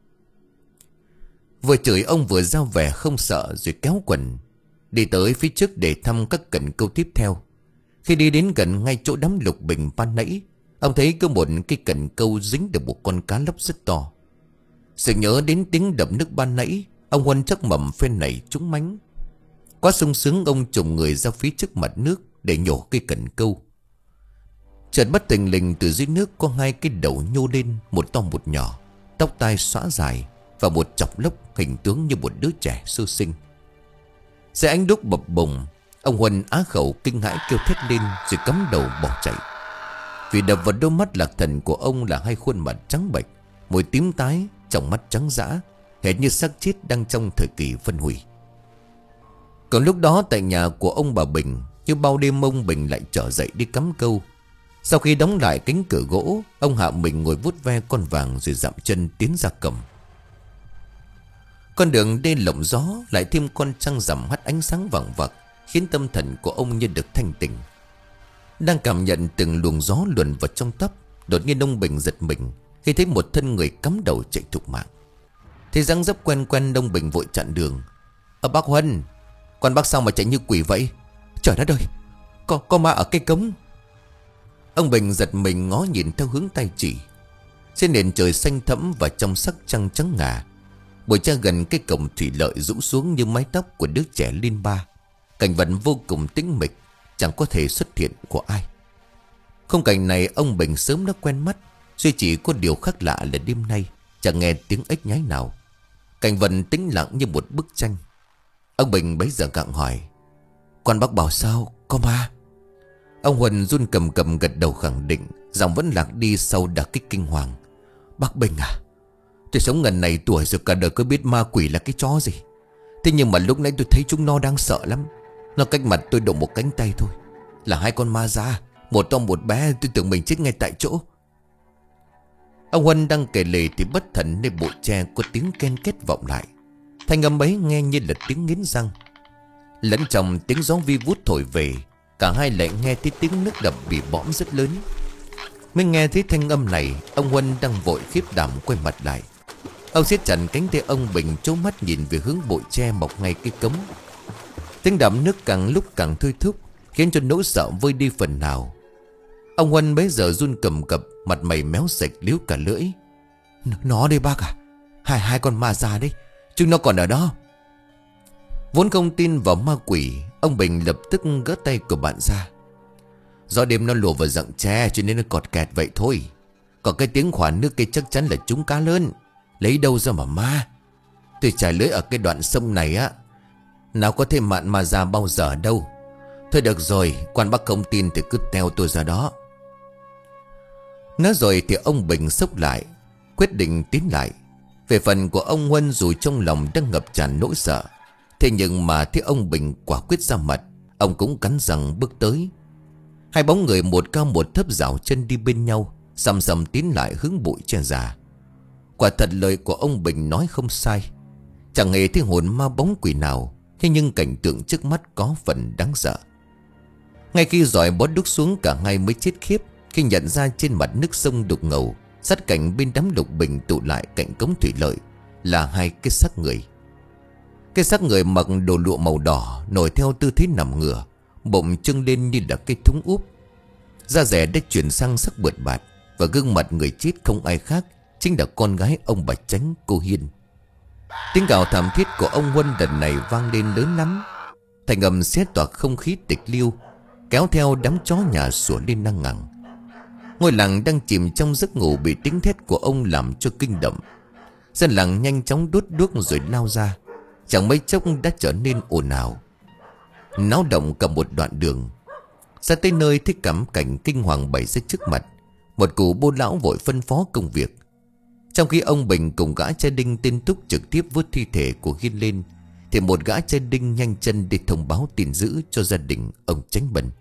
Speaker 1: Vừa chửi ông vừa giao vẻ không sợ, rồi kéo quần đi tới phía trước để thăm các cần câu tiếp theo. Khi đi đến gần ngay chỗ đám lục bình ban nãy, Ông thấy có một cái cần câu dính được một con cá lóc rất to. Sự nhớ đến tiếng đập nước ban nãy, ông Huân chắc mầm phen này trúng mánh. Quá sung sướng, ông trùng người ra phía trước mặt nước để nhổ cây cần câu. Chợt bất tình lình từ dưới nước có hai cái đầu nhô lên, một to một nhỏ, tóc tai xõa dài và một chọc lốc hình tướng như một đứa trẻ sơ sinh. Dưới ánh đuốc bập bùng, ông Huân á khẩu kinh hãi kêu thét lên rồi cắm đầu bỏ chạy. Vì đập vào đôi mắt lạc thần của ông là hai khuôn mặt trắng bệch, môi tím tái, trong mắt trắng dã, hệt như xác chết đang trong thời kỳ phân hủy. Còn lúc đó tại nhà của ông bà Bình, như bao đêm ông Bình lại trở dậy đi cắm câu. Sau khi đóng lại cánh cửa gỗ, ông hạ mình ngồi vuốt ve con vàng rồi dậm chân tiến ra cầm. Con đường đê lộng gió, lại thêm con trăng rằm hắt ánh sáng vàng vặc, khiến tâm thần của ông như được thanh tỉnh. Đang cảm nhận từng luồng gió luồn vào trong tóc, đột nhiên ông Bình giật mình khi thấy một thân người cắm đầu chạy thục mạng. Thấy dáng dấp quen quen, ông Bình vội chặn đường. Ở bác Huân, con bác sao mà chạy như quỷ vậy? Trời đất ơi, có, có ma ở cây cống. Ông Bình giật mình ngó nhìn theo hướng tay chỉ. Trên nền trời xanh thẫm và trong sắc trăng trắng ngà, bụi tre gần cái cổng thủy lợi rũ xuống như mái tóc của đứa trẻ liên ba. Cảnh vật vô cùng tĩnh mịch, chẳng có thể xuất hiện của ai. Khung cảnh này ông Bình sớm đã quen mắt, duy chỉ có điều khác lạ là đêm nay chẳng nghe tiếng ếch nhái nào. Cảnh vật tĩnh lặng như một bức tranh. Ông Bình bấy giờ gặng hỏi: Quan bác bảo sao, có ma? Ông Huân run cầm cầm gật đầu khẳng định, giọng vẫn lạc đi sau đả kích kinh hoàng. Bác Bình à, tôi sống ngần này tuổi rồi, cả đời có biết ma quỷ là cái chó gì. Thế nhưng mà lúc nãy tôi thấy chúng nó đang sợ lắm. Nó cách mặt tôi độ một cánh tay thôi. Là hai con ma già, một to một bé, tôi tưởng mình chết ngay tại chỗ. Ông Huân đang kể lể thì bất thần nơi bụi tre có tiếng ken két vọng lại. Thanh âm ấy nghe như là tiếng nghiến răng. Lẫn trong tiếng gió vi vút thổi về, cả hai lại nghe thấy tiếng nước đập bị bõm rất lớn. Mới nghe thấy thanh âm này, ông Huân đang vội khiếp đảm quay mặt lại. Ông siết chặt cánh tay ông Bình, trố mắt nhìn về hướng bụi tre mọc ngay cái cống. Tiếng đập nước càng lúc càng thôi thúc, khiến cho nỗi sợ vơi đi phần nào. Ông Huân bấy giờ run cầm cập, mặt mày méo sạch liếu cả lưỡi. Nó đây bác à, Hai hai con ma già đấy, chúng nó còn ở đó. Vốn không tin vào ma quỷ, ông Bình lập tức gỡ tay của bạn ra. Do đêm nó lùa vào rặng tre cho nên nó cọt kẹt vậy thôi. Còn cái tiếng khoản nước kia chắc chắn là trúng cá lớn. Lấy đâu ra mà ma? Tôi trải lưới ở cái đoạn sông này á, nào có thêm mạn ma già bao giờ đâu. Thôi được rồi, quan bác không tin thì cứ theo tôi ra đó. Nói rồi thì ông Bình sốc lại, quyết định tiến lại. Về phần của ông Huân, dù trong lòng đang ngập tràn nỗi sợ, thế nhưng mà thấy ông Bình quả quyết ra mặt, ông cũng cắn răng bước tới. Hai bóng người một cao một thấp dạo chân đi bên nhau, sầm sầm tiến lại hướng bụi tre già. Quả thật lời của ông Bình nói không sai, chẳng hề thấy hồn ma bóng quỷ nào. Thế nhưng cảnh tượng trước mắt có phần đáng sợ. Ngay khi giỏi bó đúc xuống, cả hai mới chết khiếp khi nhận ra trên mặt nước sông đục ngầu, sát cạnh bên đám lục bình tụ lại cạnh cống thủy lợi, là hai cái xác người. Cái xác người mặc đồ lụa màu đỏ, nổi theo tư thế nằm ngửa, bụng trưng lên như là cái thúng úp. Da rẻ đã chuyển sang sắc bượt bạt, và gương mặt người chết không ai khác chính là con gái ông bà Chánh, cô Hiên. Tiếng gào thảm thiết của ông Huân lần này vang lên lớn lắm, thành âm xé toạc không khí tịch liêu, kéo theo đám chó nhà sủa lên năng ngẳng. Ngôi làng đang chìm trong giấc ngủ bị tiếng thét của ông làm cho kinh động. Dân làng nhanh chóng đốt đuốc rồi lao ra, chẳng mấy chốc đã trở nên ồn ào, náo động cả một đoạn đường. Ra tới nơi thấy cắm cảnh kinh hoàng bày ra trước mặt, một cụ bô lão vội phân phó công việc. Trong khi ông Bình cùng gã trai Đinh tên Túc trực tiếp vớt thi thể của Hiên lên, thì một gã trai Đinh nhanh chân đi thông báo tin dữ cho gia đình ông Chánh Bần.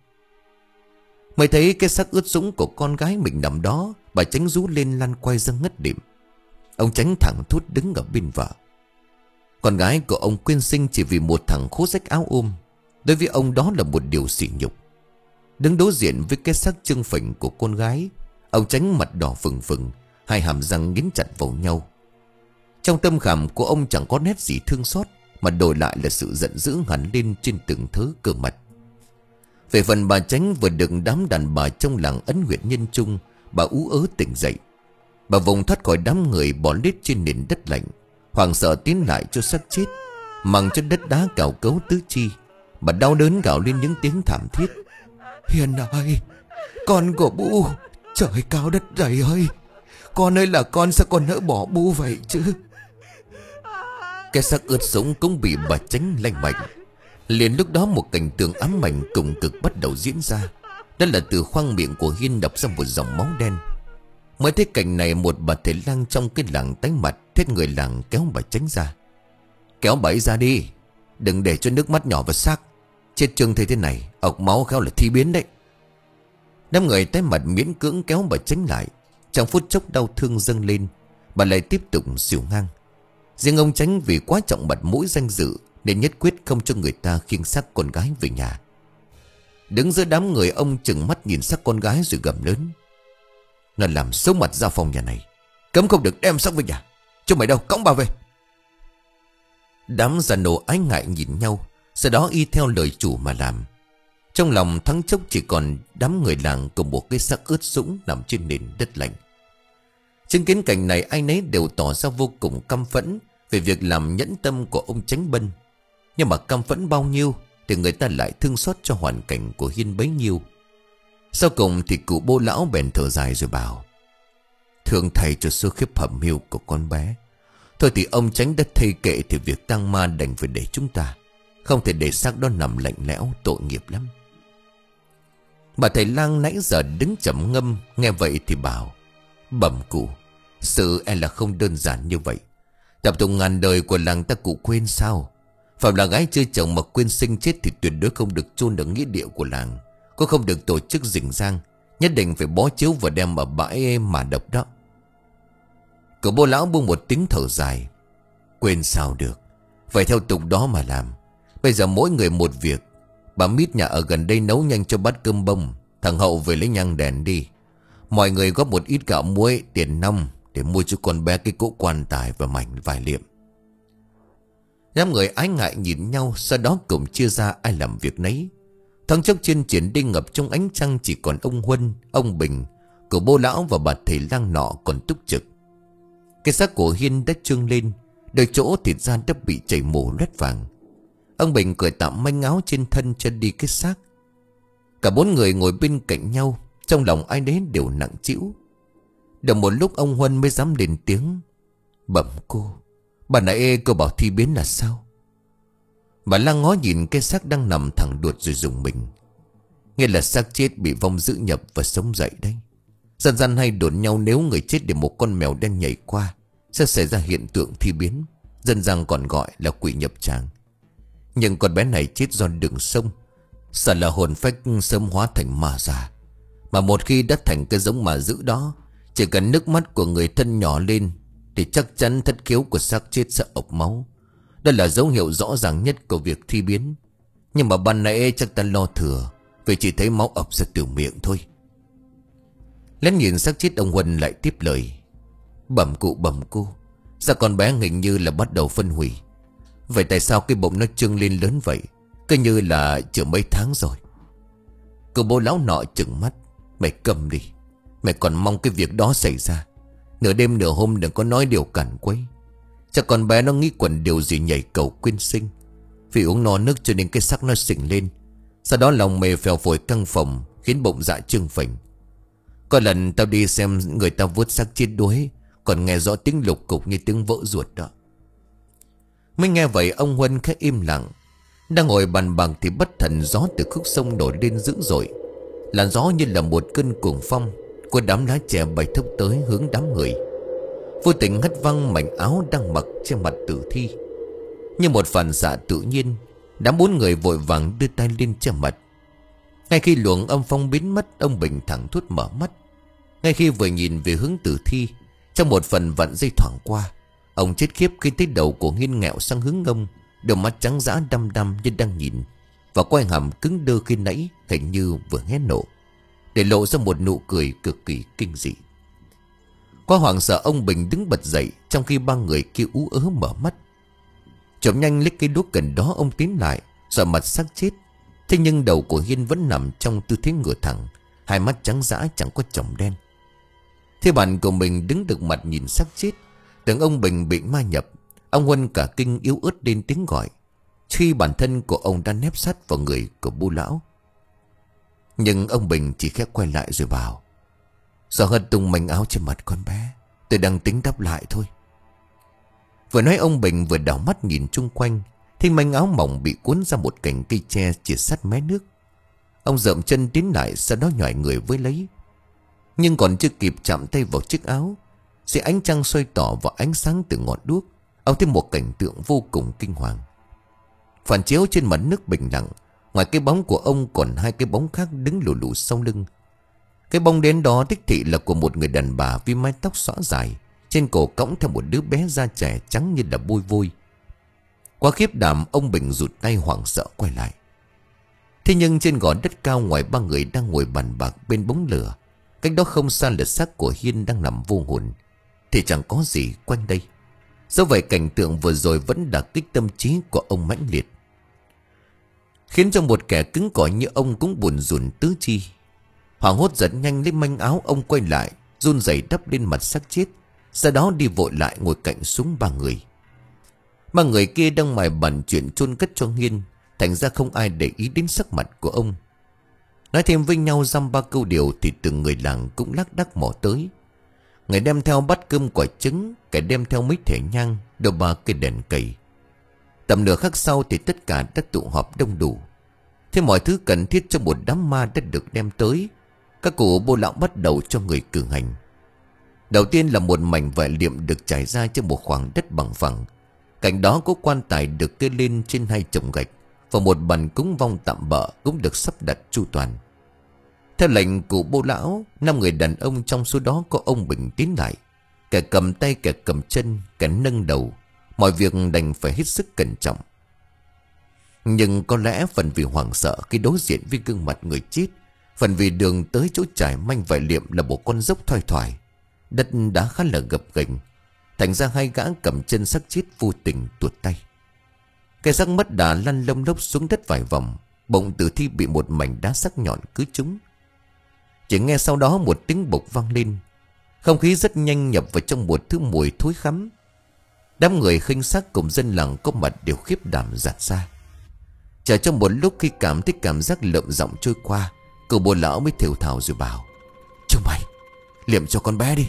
Speaker 1: Mới thấy cái xác ướt sũng của con gái mình nằm đó, bà Chánh rú lên lăn quay ra ngất đệm. Ông Chánh thẳng thốt đứng ở bên vợ. Con gái của ông quyên sinh chỉ vì một thằng khố rách áo ôm, đối với ông đó là một điều sỉ nhục. Đứng đối diện với cái xác trương phình của con gái, ông Chánh mặt đỏ phừng phừng, hai hàm răng nghiến chặt vào nhau. Trong tâm khảm của ông chẳng có nét gì thương xót, mà đổi lại là sự giận dữ hẳn lên trên từng thớ cơ mặt. Về phần bà Chánh vừa được đám đàn bà trong làng Ấn huyện Nhân Trung bà ú ớ tỉnh dậy. Bà vùng thoát khỏi đám người bỏ lết trên nền đất lạnh, hoảng sợ tiến lại cho xác chết, mằng cho đất đá cào cấu tứ chi. Bà đau đớn gào lên những tiếng thảm thiết. Hiền ơi, con của Bu, trời cao đất dày ơi, con ơi là con, sao con nỡ bỏ Bu vậy chứ? Cái xác ướt sũng cũng bị bà Chánh lanh mạnh. Liền lúc đó một cảnh tượng ám ảnh cùng cực bắt đầu diễn ra. Đó là từ khoang miệng của Hiên đập ra một dòng máu đen. Mới thấy cảnh này, một bà thầy lang trong cái làng tái mặt, thét người làng kéo bà Chánh ra. Kéo bà ấy ra đi, đừng để cho nước mắt nhỏ vào xác. Chết trương thế thế này, ọc máu khéo là thi biến đấy. Đám người tái mặt miễn cưỡng kéo bà Chánh lại. Trong phút chốc đau thương dâng lên, bà lại tiếp tục xỉu ngang. Riêng ông Chánh vì quá trọng mặt mũi danh dự nên nhất quyết không cho người ta khiêng xác con gái về nhà. Đứng giữa đám người, ông chừng mắt nhìn xác con gái rồi gầm lớn. Nó làm xấu mặt gia phòng nhà này, cấm không được đem xác về nhà. Chứ mày đâu, cõng bà về. Đám già nổ ái ngại nhìn nhau, sau đó y theo lời chủ mà làm. Trong lòng thoáng chốc chỉ còn đám người làng cùng một cái xác ướt sũng nằm trên nền đất lạnh. Chứng kiến cảnh này, ai nấy đều tỏ ra vô cùng căm phẫn về việc làm nhẫn tâm của ông Chánh Bân. Nhưng mà căm phẫn bao nhiêu thì người ta lại thương xót cho hoàn cảnh của Hiên bấy nhiêu. Sau cùng thì cụ Bô lão bèn thở dài rồi bảo: thương thầy cho số khiếp hẩm hiu của con bé. Thôi thì ông Chánh đã thây kệ thì việc tang ma đành phải để chúng ta, không thể để xác đó nằm lạnh lẽo, tội nghiệp lắm. Bà thầy lang nãy giờ đứng trầm ngâm, nghe vậy thì bảo: bẩm cụ, sự e là không đơn giản như vậy. Tập tục ngàn đời của làng ta cụ quên sao? Phạm là gái chưa chồng mà quên sinh chết thì tuyệt đối không được chôn ở nghĩa địa của làng, cũng không được tổ chức rình rang, nhất định phải bó chiếu và đem ở bãi mà độc đó. Cậu Bô lão buông một tiếng thở dài: quên sao được, phải theo tục đó mà làm. Bây giờ mỗi người một việc. Bà Mít nhà ở gần đây nấu nhanh cho bát cơm bông. Thằng Hậu về lấy nhang đèn đi. Mọi người góp một ít gạo muối, tiền nong để mua cho con bé cái cỗ quan tài và mảnh vải liệm. Đám người ái ngại nhìn nhau, sau đó cùng chia ra ai làm việc nấy. Thoáng chốc trên triển đi ngập trong ánh trăng, chỉ còn ông Huân, ông Bình, cậu Bô lão và bà thầy lang nọ còn túc trực. Cái xác của Hiên đã trương lên, đôi chỗ thịt da đã bị chảy mồ loét vàng. Ông Bình cởi tạm manh áo trên thân cho đi cái xác. Cả bốn người ngồi bên cạnh nhau, trong lòng ai nấy đều nặng trĩu. Được một lúc ông Huân mới dám lên tiếng: bẩm cô, bà nãy cô bảo thi biến là sao? Bà lang ngó nhìn cái xác đang nằm thẳng đuột rồi rùng mình. Nghe là xác chết bị vong dữ nhập và sống dậy đấy. Dân gian hay đồn nhau nếu người chết để một con mèo đen nhảy qua sẽ xảy ra hiện tượng thi biến, dân gian còn gọi là quỷ nhập tràng. Nhưng con bé này chết do đường sông, sợ là hồn phách sớm hóa thành ma già. Mà một khi đã thành cái giống ma dữ đó, chỉ cần nước mắt của người thân nhỏ lên thì chắc chắn thất khiếu của xác chết sẽ ộc máu. Đó là dấu hiệu rõ ràng nhất của việc thi biến. Nhưng mà ban nãy chắc ta lo thừa, vì chỉ thấy máu ộc ra từ miệng thôi. Lén nhìn xác chết, ông Huân lại tiếp lời: bẩm cụ bẩm cô, sao con bé hình như là bắt đầu phân hủy. Vậy tại sao cái bụng nó trương lên lớn vậy, cứ như là chưa mấy tháng rồi. Cậu Bô lão nọ trừng mắt: mày cầm đi, mày còn mong cái việc đó xảy ra. Nửa đêm nửa hôm đừng có nói điều cản quấy. Chắc con bé nó nghĩ quẩn điều gì nhảy cầu quyên sinh. Vì uống no nước cho nên cái xác nó sình lên, sau đó lòng mề phèo phổi căng phồng, khiến bụng dạ trương phình. Có lần tao đi xem người ta vuốt xác chết đuối, còn nghe rõ tiếng lục cục như tiếng vỡ ruột đó. Mới nghe vậy ông Huân khẽ im lặng. Đang ngồi bàn bạc thì bất thần gió từ khúc sông nổi lên dữ dội. Làn gió như là một cơn cuồng phong, của đám lá chè bay thốc tới hướng đám người. Vô tình hất văng mảnh áo đang mặc trên mặt tử thi. Như một phản xạ tự nhiên, đám bốn người vội vàng đưa tay lên che mặt. Ngay khi luồng âm phong biến mất, ông Bình thẳng thốt mở mắt. Ngay khi vừa nhìn về hướng tử thi, trong một phần vặn dây thoảng qua, ông chết khiếp khi thấy đầu của Hiên nghẹo sang hướng ông, đôi mắt trắng dã đăm đăm như đang nhìn, và quai hàm cứng đơ khi nãy hình như vừa hé nổ, để lộ ra một nụ cười cực kỳ kinh dị. Quá hoảng sợ, ông Bình đứng bật dậy, trong khi ba người kia ú ớ mở mắt. Chộp nhanh lấy cây đuốc gần đó, ông tiến lại dọi mặt xác chết. Thế nhưng đầu của Hiên vẫn nằm trong tư thế ngửa thẳng, hai mắt trắng dã chẳng có chồng đen. Thế bạn của mình đứng được mặt nhìn xác chết, tưởng ông Bình bị ma nhập. Ông Huân cả kinh yếu ớt lên tiếng gọi, khi bản thân của ông đã nép sát vào người của Bu lão. Nhưng ông Bình chỉ khẽ quay lại rồi bảo: "Sợ Hân tung mảnh áo trên mặt con bé, tôi đang tính đắp lại thôi." Vừa nói ông Bình vừa đảo mắt nhìn chung quanh, thì mảnh áo mỏng bị cuốn ra một cành cây tre chìa sát mé nước. Ông dậm chân tiến lại, sau đó nhòi người với lấy. Nhưng còn chưa kịp chạm tay vào chiếc áo, thì ánh trăng soi tỏ vào ánh sáng từ ngọn đuốc, ông thấy một cảnh tượng vô cùng kinh hoàng. Phản chiếu trên mặt nước bình lặng, ngoài cái bóng của ông còn hai cái bóng khác đứng lù lù sau lưng. Cái bóng đen đó đích thị là của một người đàn bà với mái tóc xõa dài, trên cổ cõng theo một đứa bé da trẻ trắng như là bôi vôi. Quá khiếp đảm, ông Bình rụt tay hoảng sợ quay lại. Thế nhưng trên gò đất cao, ngoài ba người đang ngồi bàn bạc bên bóng lửa, cách đó không xa là xác của Hiên đang nằm vô hồn, thì chẳng có gì quanh đây. Do vậy cảnh tượng vừa rồi vẫn đả kích tâm trí của ông mãnh liệt, khiến cho một kẻ cứng cỏi như ông cũng buồn rùn tứ chi. Hoảng hốt giật nhanh lấy manh áo, ông quay lại run rẩy đắp lên mặt xác chết, sau đó đi vội lại ngồi cạnh súng ba người. Ba người kia đang mải bàn chuyện chôn cất cho Hiên, thành ra không ai để ý đến sắc mặt của ông. Nói thêm với nhau dăm ba câu điều thì từng người làng cũng lác đác mò tới. Người đem theo bát cơm quả trứng, kẻ đem theo mấy thẻ nhang, đầu ba cây đèn cầy. Tầm nửa khắc sau thì tất cả đã tụ họp đông đủ. Thế mọi thứ cần thiết cho một đám ma đã được đem tới. Các cụ bô lão bắt đầu cho người cử hành. Đầu tiên là một mảnh vải liệm được trải ra trên một khoảng đất bằng phẳng. Cạnh đó có quan tài được kê lên trên hai chồng gạch, và một bàn cúng vong tạm bợ cũng được sắp đặt chu toàn. Theo lệnh của bô lão, năm người đàn ông trong số đó có ông Bình tiến lại, kẻ cầm tay, kẻ cầm chân, kẻ nâng đầu. Mọi việc đành phải hết sức cẩn trọng. Nhưng có lẽ phần vì hoảng sợ khi đối diện với gương mặt người chết, phần vì đường tới chỗ trải manh vải liệm là một con dốc thoai thoải, đất đá khá là gập ghềnh, thành ra hai gã cầm chân xác chết vô tình tuột tay. Cái xác mất đà lăn lông lốc xuống đất vài vòng, bụng tử thi bị một mảnh đá sắc nhọn cứ trúng. Chỉ nghe sau đó một tiếng bộc vang lên, không khí rất nhanh nhập vào trong một thứ mùi thối khắm. Đám người khinh xác cùng dân làng có mặt đều khiếp đảm giạt ra. Chờ trong một lúc, khi cảm thấy cảm giác lợm giọng trôi qua, cậu bồ lão mới thều thào rồi bảo: "Chúng mày liệm cho con bé đi."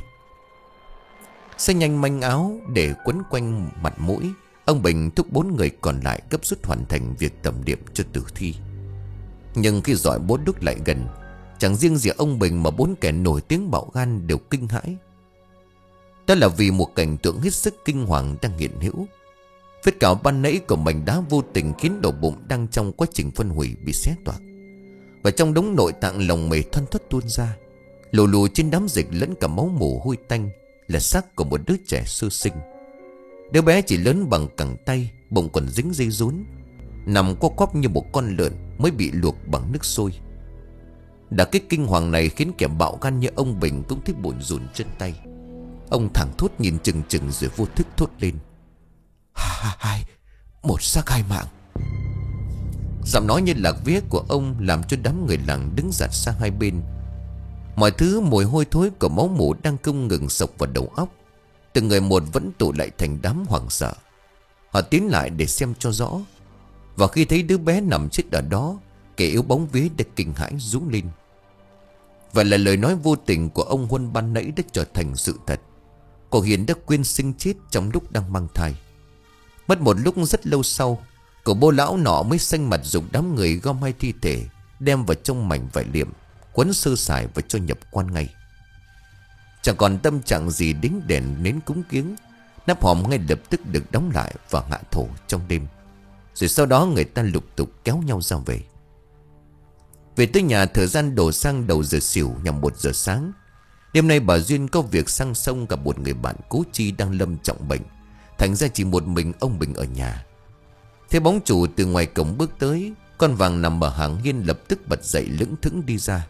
Speaker 1: Xách nhanh manh áo để quấn quanh mặt mũi, ông Bình thúc bốn người còn lại gấp rút hoàn thành việc tẩm liệm cho tử thi. Nhưng khi dọi bố đúc lại gần, chẳng riêng gì ông Bình mà bốn kẻ nổi tiếng bạo gan đều kinh hãi. Đó là vì một cảnh tượng hết sức kinh hoàng đang hiện hữu. Vết cào ban nãy của mảnh đá vô tình khiến đầu bụng đang trong quá trình phân hủy bị xé toạc, và trong đống nội tạng lòng mề thoăn thoắt tuôn ra. Lù lù trên đám dịch lẫn cả máu mù hôi tanh là xác của một đứa trẻ sơ sinh. Đứa bé chỉ lớn bằng cẳng tay, bụng còn dính dây rốn, nằm co quắp như một con lợn mới bị luộc bằng nước sôi. Đả kích kinh hoàng này khiến kẻ bạo gan như ông Bình cũng thấy bủn rủn chân tay. Ông thẳng thốt nhìn chừng chừng rồi vô thức thốt lên: "Hai, một xác hai mạng." Giọng nói như lạc vía của ông làm cho đám người làng đứng dạt sang hai bên. Mọi thứ mùi hôi thối của máu mủ đang không ngừng xộc vào đầu óc. Từng người một vẫn tụ lại thành đám hoảng sợ. Họ tiến lại để xem cho rõ, và khi thấy đứa bé nằm chết ở đó, kẻ yếu bóng vía đã kinh hãi rú lên. Vậy là lời nói vô tình của ông Huân ban nãy đã trở thành sự thật. Cô Hiền đã quên sinh chết trong lúc đang mang thai. Mất một lúc rất lâu sau, cậu bô lão nọ mới xanh mặt dùng đám người gom hai thi thể, đem vào trong mảnh vải liệm, quấn sơ sài và cho nhập quan ngay. Chẳng còn tâm trạng gì đến đèn nến cúng kiếng, nắp hòm ngay lập tức được đóng lại và hạ thổ trong đêm. Rồi sau đó người ta lục tục kéo nhau ra về. Về tới nhà, thời gian đổ sang đầu giờ xỉu nhằm một giờ sáng. Đêm nay bà Duyên có việc sang sông gặp một người bạn cố chi đang lâm trọng bệnh, thành ra chỉ một mình ông Bình ở nhà. Thế bóng chủ từ ngoài cổng bước tới, con vàng nằm ở hàng hiên lập tức bật dậy lững thững đi ra.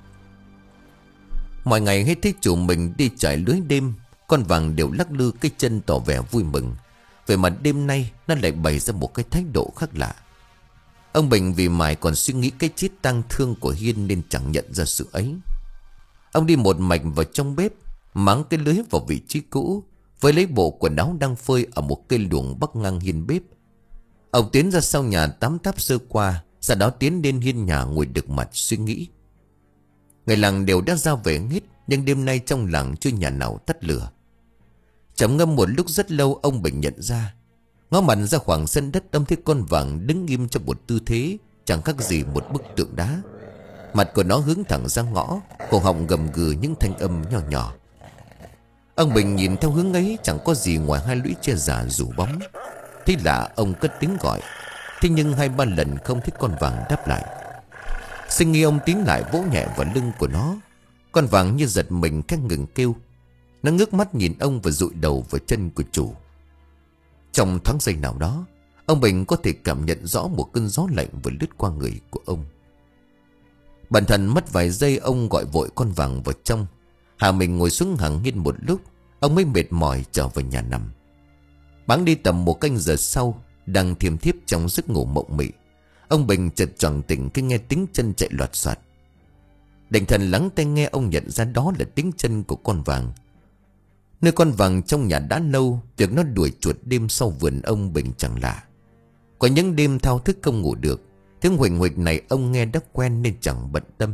Speaker 1: Mọi ngày hết thấy chủ mình đi trải lưới đêm, con vàng đều lắc lư cái chân tỏ vẻ vui mừng. Về mặt đêm nay nó lại bày ra một cái thái độ khác lạ. Ông Bình vì mải còn suy nghĩ cái chết tang thương của Hiên nên chẳng nhận ra sự ấy. Ông đi một mạch vào trong bếp, máng cái lưới vào vị trí cũ, với lấy bộ quần áo đang phơi ở một cây luồng bắc ngang hiên bếp. Ông tiến ra sau nhà tắm táp sơ qua, sau đó tiến lên hiên nhà ngồi đực mặt suy nghĩ. Người làng đều đã ra về hết, nhưng đêm nay trong làng chưa nhà nào tắt lửa. Trầm ngâm một lúc rất lâu, ông Bình nhận ra, ngó mặt ra khoảng sân đất, ông thấy con vàng đứng im trong một tư thế chẳng khác gì một bức tượng đá. Mặt của nó hướng thẳng ra ngõ, cổ họng gầm gừ những thanh âm nhỏ nhỏ. Ông Bình nhìn theo hướng ấy, chẳng có gì ngoài hai lũy tre già rủ bóng. Thế lạ, ông cất tiếng gọi, thế nhưng hai ba lần không thấy con vàng đáp lại. Sinh nghi ông tiến lại vỗ nhẹ vào lưng của nó. Con vàng như giật mình khẽ ngừng kêu. Nó ngước mắt nhìn ông và dụi đầu vào chân của chủ. Trong thoáng giây nào đó, ông Bình có thể cảm nhận rõ một cơn gió lạnh vừa lướt qua người của ông. Bần thần mất vài giây, ông gọi vội con vàng vào trong. Hạ mình ngồi xuống hàng hiên một lúc, ông mới mệt mỏi trở về nhà nằm. Bẵng đi tầm một canh giờ sau, đang thiềm thiếp trong giấc ngủ mộng mị, ông Bình chợt choàng tỉnh khi nghe tiếng chân chạy loạt soạt. Định thần lắng tai nghe, ông nhận ra đó là tiếng chân của con vàng. Nơi con vàng trong nhà đã lâu, việc nó đuổi chuột đêm sau vườn ông Bình chẳng lạ. Có những đêm thao thức không ngủ được, tiếng huỳnh huỳnh này ông nghe đã quen nên chẳng bận tâm.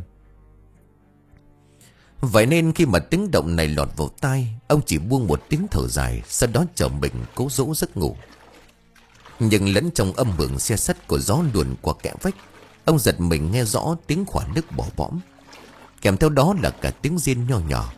Speaker 1: Vậy nên khi mà tiếng động này lọt vào tai, ông chỉ buông một tiếng thở dài, sau đó chờ mình cố dỗ giấc ngủ. Nhưng lẫn trong âm hưởng xe sắt của gió luồn qua kẽ vách, ông giật mình nghe rõ tiếng khoả nước bỏ bõm, kèm theo đó là cả tiếng riêng nho nhỏ.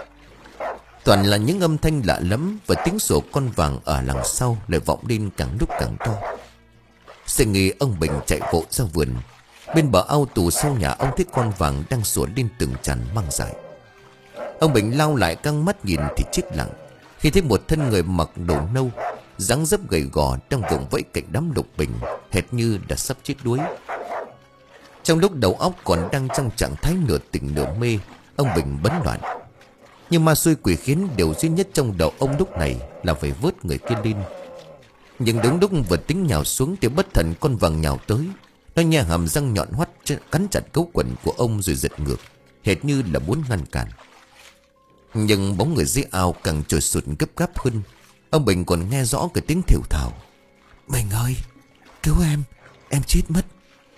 Speaker 1: Toàn là những âm thanh lạ lắm, và tiếng sủa con vàng ở đằng sau lại vọng lên càng lúc càng to. Suy nghĩ, ông Bình chạy vội ra vườn. Bên bờ ao tù sau nhà, ông thấy con vàng đang sủa lên từng tràn mang dài. Ông Bình lao lại căng mắt nhìn thì chết lặng khi thấy một thân người mặc đồ nâu, dáng dấp gầy gò đang vùng vẫy cạnh đám lục bình, hệt như đã sắp chết đuối. Trong lúc đầu óc còn đang trong trạng thái nửa tỉnh nửa mê, ông Bình bấn loạn. Nhưng ma xui quỷ khiến, điều duy nhất trong đầu ông lúc này là phải vớt người kia lên. Nhưng đúng lúc vừa tính nhào xuống thì bất thần con vàng nhào tới. Nó nhe hàm răng nhọn hoắt cắn chặt cấu quần của ông rồi giật ngược, hệt như là muốn ngăn cản. Nhưng bóng người dưới ao càng trồi sụt gấp gáp hơn. Ông Bình còn nghe rõ cái tiếng thều thào: "Bình ơi, cứu em, em chết mất."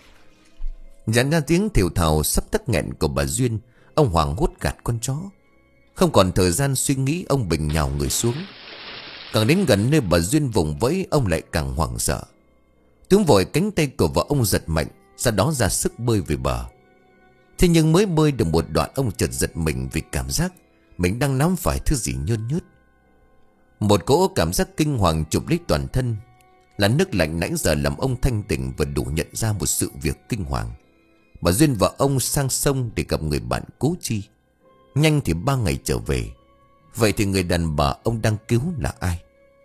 Speaker 1: Nhận ra tiếng thều thào sắp tắc nghẹn của bà Duyên, ông hoảng hốt gạt con chó. Không còn thời gian suy nghĩ, ông Bình nhào người xuống. Càng đến gần nơi bà Duyên vùng vẫy, ông lại càng hoảng sợ. Túm vội cánh tay của vợ ông giật mạnh, sau đó ra sức bơi về bờ. Thế nhưng mới bơi được một đoạn, ông chợt giật mình vì cảm giác mình đang nắm phải thứ gì nhơn nhớt. Một cỗ cảm giác kinh hoàng chụp lấy toàn thân. Là nước lạnh nãy giờ làm ông thanh tỉnh và đủ nhận ra một sự việc kinh hoàng. Bà Duyên vợ ông sang sông để gặp người bạn cố chi. Nhanh thì ba ngày trở về. Vậy thì người đàn bà ông đang cứu là ai?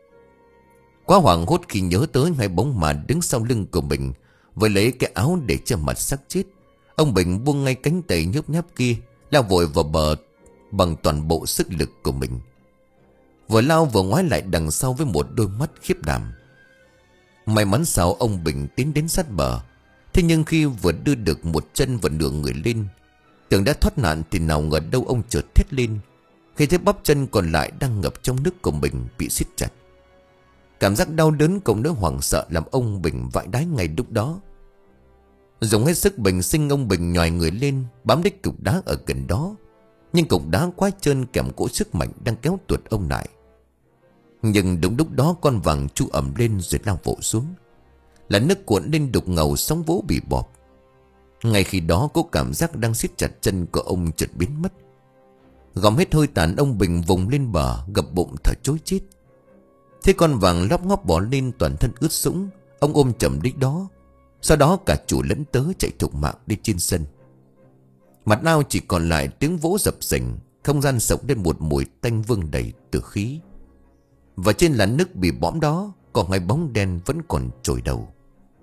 Speaker 1: Quá hoảng hốt khi nhớ tới hai bóng mà đứng sau lưng của mình, với lấy cái áo để che mặt xác chết. Ông Bình buông ngay cánh tay nhớp nháp kia, lao vội vào bờ bằng toàn bộ sức lực của mình. Vừa lao vừa ngoái lại đằng sau với một đôi mắt khiếp đảm. May mắn sao ông Bình tiến đến sát bờ. Thế nhưng khi vừa đưa được một chân và nửa người lên, tưởng đã thoát nạn, thì nào ngờ đâu ông chợt thét lên khi thấy bắp chân còn lại đang ngập trong nước của mình bị siết chặt. Cảm giác đau đớn cộng nỗi hoảng sợ làm ông Bình vãi đái ngay lúc đó. Dùng hết sức bình sinh, ông Bình nhòi người lên bám lấy cục đá ở gần đó. Nhưng cục đá quá trơn kèm cỗ sức mạnh đang kéo tuột ông lại. Nhưng đúng lúc đó con vàng chu ẩm lên rồi lao vội xuống. Là nước cuộn lên đục ngầu, sóng vỗ bị bọp. Ngay khi đó có cảm giác đang siết chặt chân của ông chợt biến mất. Gom hết hơi tàn, ông Bình vùng lên bờ gập bụng thở trối chết. Thế con vàng lóc ngóc bỏ lên toàn thân ướt sũng, ông ôm chầm đích đó. Sau đó cả chủ lẫn tớ chạy thục mạng đi trên sân. Mặt ao chỉ còn lại tiếng vỗ dập dềnh, không gian sộc lên một mùi tanh vương đầy tử khí. Và trên làn nước bị bõm đó, có hai bóng đen vẫn còn trồi đầu.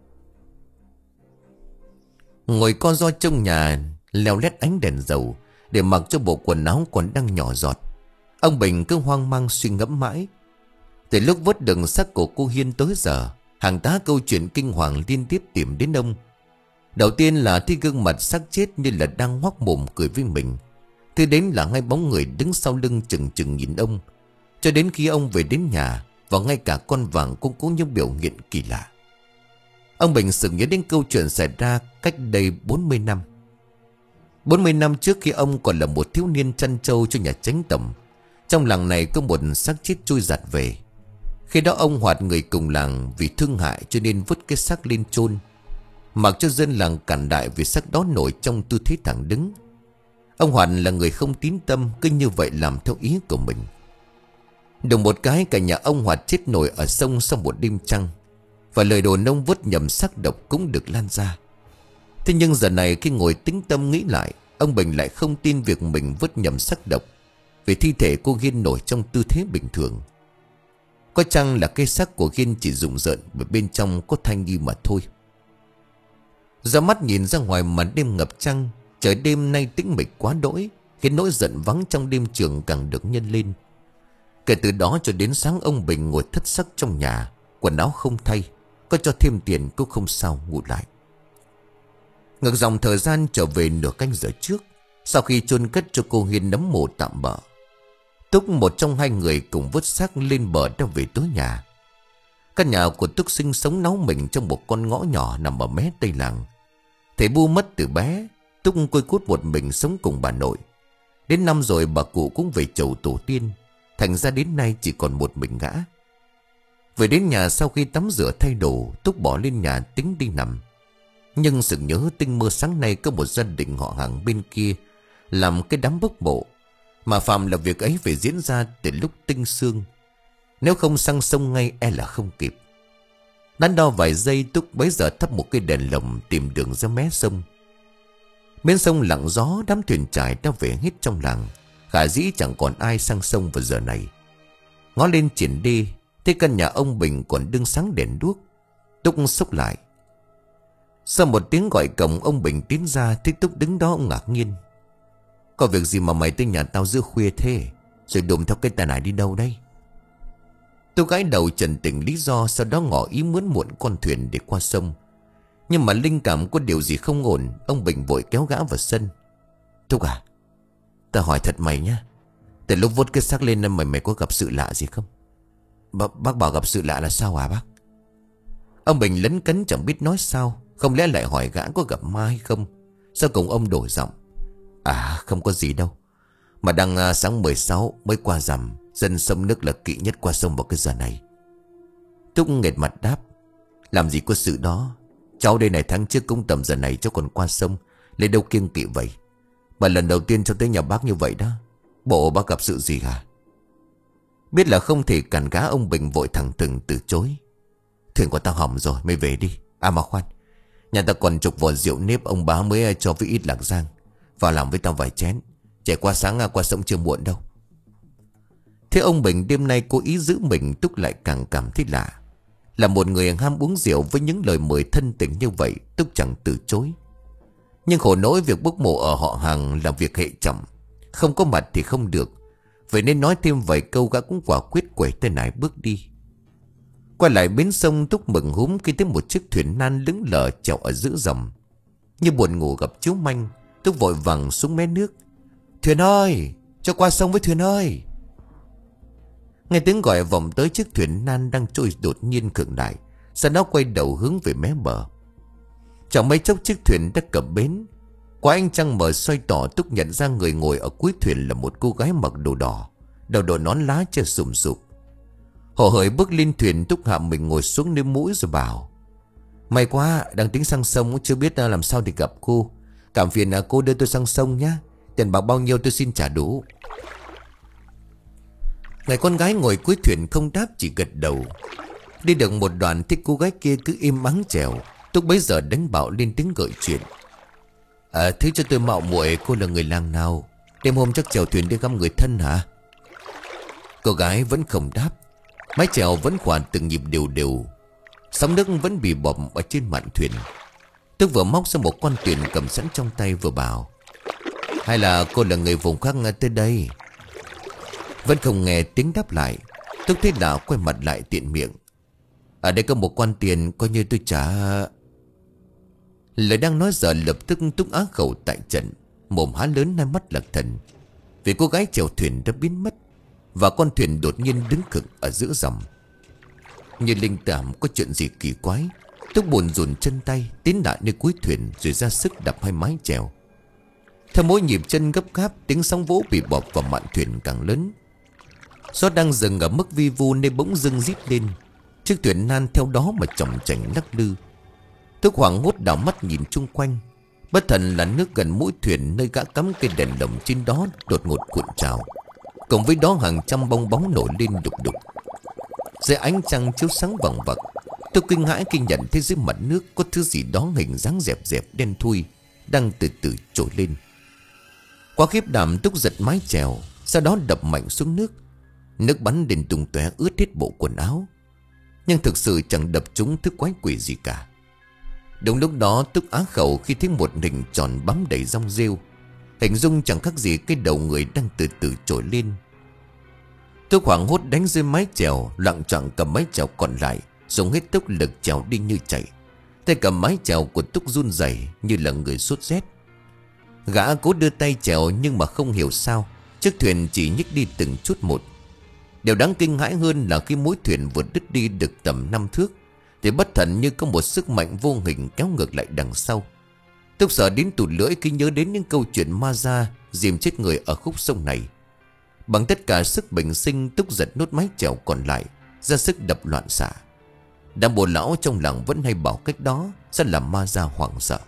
Speaker 1: Ngồi co ro trong nhà, leo lét ánh đèn dầu để mặc cho bộ quần áo còn đang nhỏ giọt, ông Bình cứ hoang mang suy ngẫm mãi. Từ lúc vớt được xác của cô Hiên tới giờ, hàng tá câu chuyện kinh hoàng liên tiếp tìm đến ông. Đầu tiên là thấy gương mặt xác chết như là đang ngoác mồm cười với mình. Thứ đến là hai bóng người đứng sau lưng chừng chừng nhìn ông, cho đến khi ông về đến nhà. Và ngay cả con vàng cũng có những biểu hiện kỳ lạ. Ông Bình sực nhớ đến câu chuyện xảy ra cách đây bốn mươi năm. bốn mươi năm trước, khi ông còn là một thiếu niên chăn trâu cho nhà chánh tổng, trong làng này có một xác chết trôi giạt về. Khi đó ông Hoạt, người cùng làng, vì thương hại cho nên vứt cái xác lên chôn, mặc cho dân làng cản đại vì xác đó nổi trong tư thế thẳng đứng. Ông Hoạt là người không tín tâm, cứ như vậy làm theo ý của mình. Đùng một cái, cả nhà ông Hoạt chết nổi ở sông sau một đêm trăng. Và lời đồn ông vứt nhầm xác độc cũng được lan ra. Thế nhưng giờ này, khi ngồi tĩnh tâm nghĩ lại, ông Bình lại không tin việc mình vứt nhầm xác độc, vì thi thể cô Hiên nổi trong tư thế bình thường. Có chăng là cái xác của Hiên chỉ rụng rợn và bên trong có thai nhi mà thôi. Ra mắt nhìn ra ngoài màn đêm ngập trăng, trời đêm nay tĩnh mịch quá đỗi, khiến nỗi giận vắng trong đêm trường càng được nhân lên. Kể từ đó cho đến sáng, ông Bình ngồi thất sắc trong nhà, quần áo không thay, có cho thêm tiền cũng không sao ngủ lại. Ngược dòng thời gian trở về nửa canh giờ trước, sau khi chôn cất cho cô Hiên nấm mồ tạm bợ, Túc, một trong hai người, cùng vứt xác lên bờ đã về tới nhà. Căn nhà của Túc sinh sống náu mình trong một con ngõ nhỏ nằm ở mé tây làng. Thầy Bu mất từ bé, Túc côi cút một mình sống cùng bà nội. Đến năm rồi bà cụ cũng về chầu tổ tiên, thành ra đến nay chỉ còn một mình gã. Về đến nhà sau khi tắm rửa thay đồ, Túc bỏ lên nhà tính đi nằm. Nhưng sực nhớ tinh mơ sáng nay có một gia đình họ hàng bên kia làm cái đám bốc mộ, mà phạm là việc ấy phải diễn ra từ lúc tinh sương. Nếu không sang sông ngay e là không kịp. Đắn đo vài giây, Túc bấy giờ thắp một cây đèn lồng tìm đường ra mé sông. Bên sông lặng gió, đám thuyền trải đã về hết trong làng. Khả dĩ chẳng còn ai sang sông vào giờ này. Ngó lên triển đê, thấy căn nhà ông Bình còn đương sáng đèn đuốc. Túc xốc lại. Sau một tiếng gọi cổng, ông Bình tiến ra, thấy Túc đứng đó, ông ngạc nhiên. Có việc gì mà mày tới nhà tao giữa khuya thế, rồi đùm theo cái tài này đi đâu đây? Tôi gái đầu trần tình lý do, sau đó ngỏ ý muốn mượn con thuyền để qua sông. Nhưng mà linh cảm có điều gì không ổn, ông Bình vội kéo gã vào sân. Túc à, ta hỏi thật mày nhá, từ lúc vút cái xác lên mày mày có gặp sự lạ gì không? B Bác bảo gặp sự lạ là sao hả bác? Ông Bình lấn cấn chẳng biết nói sao. Không lẽ lại hỏi gã có gặp ma hay không? Sau cùng ông đổi giọng. À không có gì đâu, mà đang uh, sáng mười sáu mới qua rằm, dân sông nước là kỵ nhất qua sông vào cái giờ này. Túc nghệt mặt đáp. Làm gì có sự đó, cháu đây này tháng trước cũng tầm giờ này cháu còn qua sông, lấy đâu kiêng kỵ vậy. Mà lần đầu tiên cháu tới nhà bác như vậy đó. Bộ bác gặp sự gì hả? Biết là không thể cản gã, ông Bình vội thẳng thừng từ chối. Thuyền của tao hỏng rồi, mày về đi. À mà khoan, nhà ta còn chục vò rượu nếp ông bá mới cho với ít lạc giang, vào làm với tao vài chén. Chạy qua sáng qua sông chưa muộn đâu. Thế ông Bình đêm nay cố ý giữ mình, Túc lại càng cảm thấy lạ. Là một người ham uống rượu, với những lời mời thân tình như vậy, Túc chẳng từ chối. Nhưng khổ nỗi việc bốc mộ ở họ hàng là việc hệ trọng, không có mặt thì không được. Vậy nên nói thêm vài câu, gã cũng quả quyết quẩy tay nải bước đi. Quay lại bến sông, Túc mừng húm khi thấy một chiếc thuyền nan lững lờ chèo ở giữa dòng. Như buồn ngủ gặp chiếu manh, Túc vội vàng xuống mé nước. Thuyền ơi, cho qua sông với thuyền ơi. Nghe tiếng gọi vọng tới, chiếc thuyền nan đang trôi đột nhiên khựng lại, sau đó quay đầu hướng về mé bờ. Chẳng mấy chốc chiếc thuyền đã cập bến. Qua ánh trăng mờ xoay tỏ, Túc nhận ra người ngồi ở cuối thuyền là một cô gái mặc đồ đỏ, đầu đội nón lá che sùm sụp. Hồ hởi bước lên thuyền, Túc hạ mình ngồi xuống nơi mũi rồi bảo. May quá, đang tính sang sông, chưa biết làm sao thì gặp cô. Cảm phiền cô đưa tôi sang sông nhé. Tiền bạc bao nhiêu tôi xin trả đủ. Người con gái ngồi cuối thuyền không đáp, chỉ gật đầu. Đi được một đoạn thì cô gái kia cứ im ắng chèo. Túc bấy giờ đánh bảo lên tiếng gợi chuyện. À, thứ cho tôi mạo muội, cô là người làng nào? Đêm hôm chắc chèo thuyền đi thăm người thân hả? Cô gái vẫn không đáp. Mái chèo vẫn khoan từng nhịp đều đều. Sóng nước vẫn bì bọm ở trên mạn thuyền. Túc vừa móc ra một con thuyền cầm sẵn trong tay vừa bảo. Hay là cô là người vùng khác tới đây? Vẫn không nghe tiếng đáp lại. Túc thấy lạ, quay mặt lại tiện miệng. Ở đây có một quan tiền, coi như tôi trả. Lời đang nói giờ lập tức Túc á khẩu tại trận, mồm há lớn, hai mắt lạc thần. vì cô gái chèo thuyền đã biến mất, và con thuyền đột nhiên đứng khựng ở giữa dòng. Như linh cảm có chuyện gì kỳ quái, Túc buồn dồn chân tay tiến lại nơi cuối thuyền, rồi ra sức đập hai mái chèo. Theo mỗi nhịp chân gấp gáp, tiếng sóng vỗ bị bọt vào mạn thuyền càng lớn. Gió đang dừng ở mức vi vu nên bỗng dưng rít lên. Chiếc thuyền nan theo đó mà chồng chành lắc lư. Túc hoảng hốt đảo mắt nhìn chung quanh. Bất thần là nước gần mũi thuyền, nơi gã cắm cây đèn lồng trên đó đột ngột cuộn trào. Cùng với đó hàng trăm bong bóng nổi lên đục đục. Dưới ánh trăng chiếu sáng vằng vặc, tôi kinh hãi khi nhận thấy dưới mặt nước có thứ gì đó hình dáng dẹp dẹp đen thui đang từ từ trồi lên. Quá khiếp đảm, Túc giật mái chèo, sau đó đập mạnh xuống nước. Nước bắn đến tung tóe ướt hết bộ quần áo, nhưng thực sự chẳng đập trúng thứ quái quỷ gì cả. Đúng lúc đó Túc á khẩu khi thấy một hình tròn bám đầy rong rêu, hình dung chẳng khác gì cái đầu người đang từ từ trồi lên. Túc hoảng hốt đánh rơi mái chèo, loạng choạng cầm mái chèo còn lại, dùng hết tốc lực chèo đi như chạy. Tay cầm mái chèo của Túc run rẩy như là người sốt rét. Gã cố đưa tay chèo nhưng mà không hiểu sao chiếc thuyền chỉ nhích đi từng chút một. Điều đáng kinh hãi hơn là khi mũi thuyền vừa đứt đi được tầm năm thước, thì bất thần như có một sức mạnh vô hình kéo ngược lại đằng sau. Túc sợ đến tụt lưỡi khi nhớ đến những câu chuyện ma da dìm chết người ở khúc sông này. Bằng tất cả sức bình sinh, Túc giật nốt mái chèo còn lại, ra sức đập loạn xạ. Đám bồ lão trong làng vẫn hay bảo cách đó sẽ làm ma da hoảng sợ.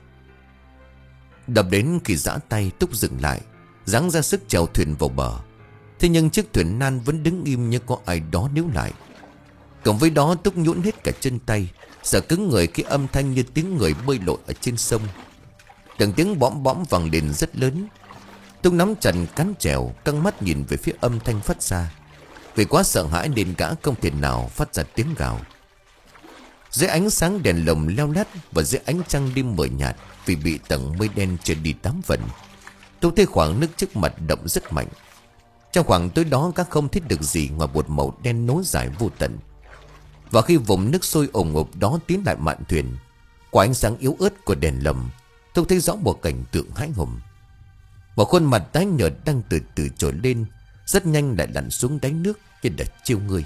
Speaker 1: Đập đến khi giã tay, Túc dừng lại, giáng ra sức chèo thuyền vào bờ. Thế nhưng chiếc thuyền nan vẫn đứng im như có ai đó níu lại. Cộng với đó Túc nhũn hết cả chân tay, sợ cứng người khi âm thanh như tiếng người bơi lội ở trên sông. Từng tiếng bõm bõm vang lên rất lớn. Túc nắm chặt cán chèo, căng mắt nhìn về phía âm thanh phát ra. Vì quá sợ hãi nên gã không thể nào phát ra tiếng gào. Dưới ánh sáng đèn lồng leo lắt và dưới ánh trăng đêm mờ nhạt, vì bị tầng mây đen che đi tám phần, Túc thấy khoảng nước trước mặt động rất mạnh. Trong khoảng tối đó các không thấy được gì ngoài một màu đen nối dài vô tận. Và khi vùng nước sôi ồn ộp đó tiến lại mạn thuyền, qua ánh sáng yếu ớt của đèn lồng, tôi thấy rõ một cảnh tượng hãi hùng. Một khuôn mặt tái nhợt đang từ từ trồi lên, rất nhanh lại lặn xuống đáy nước như đã chiêu người.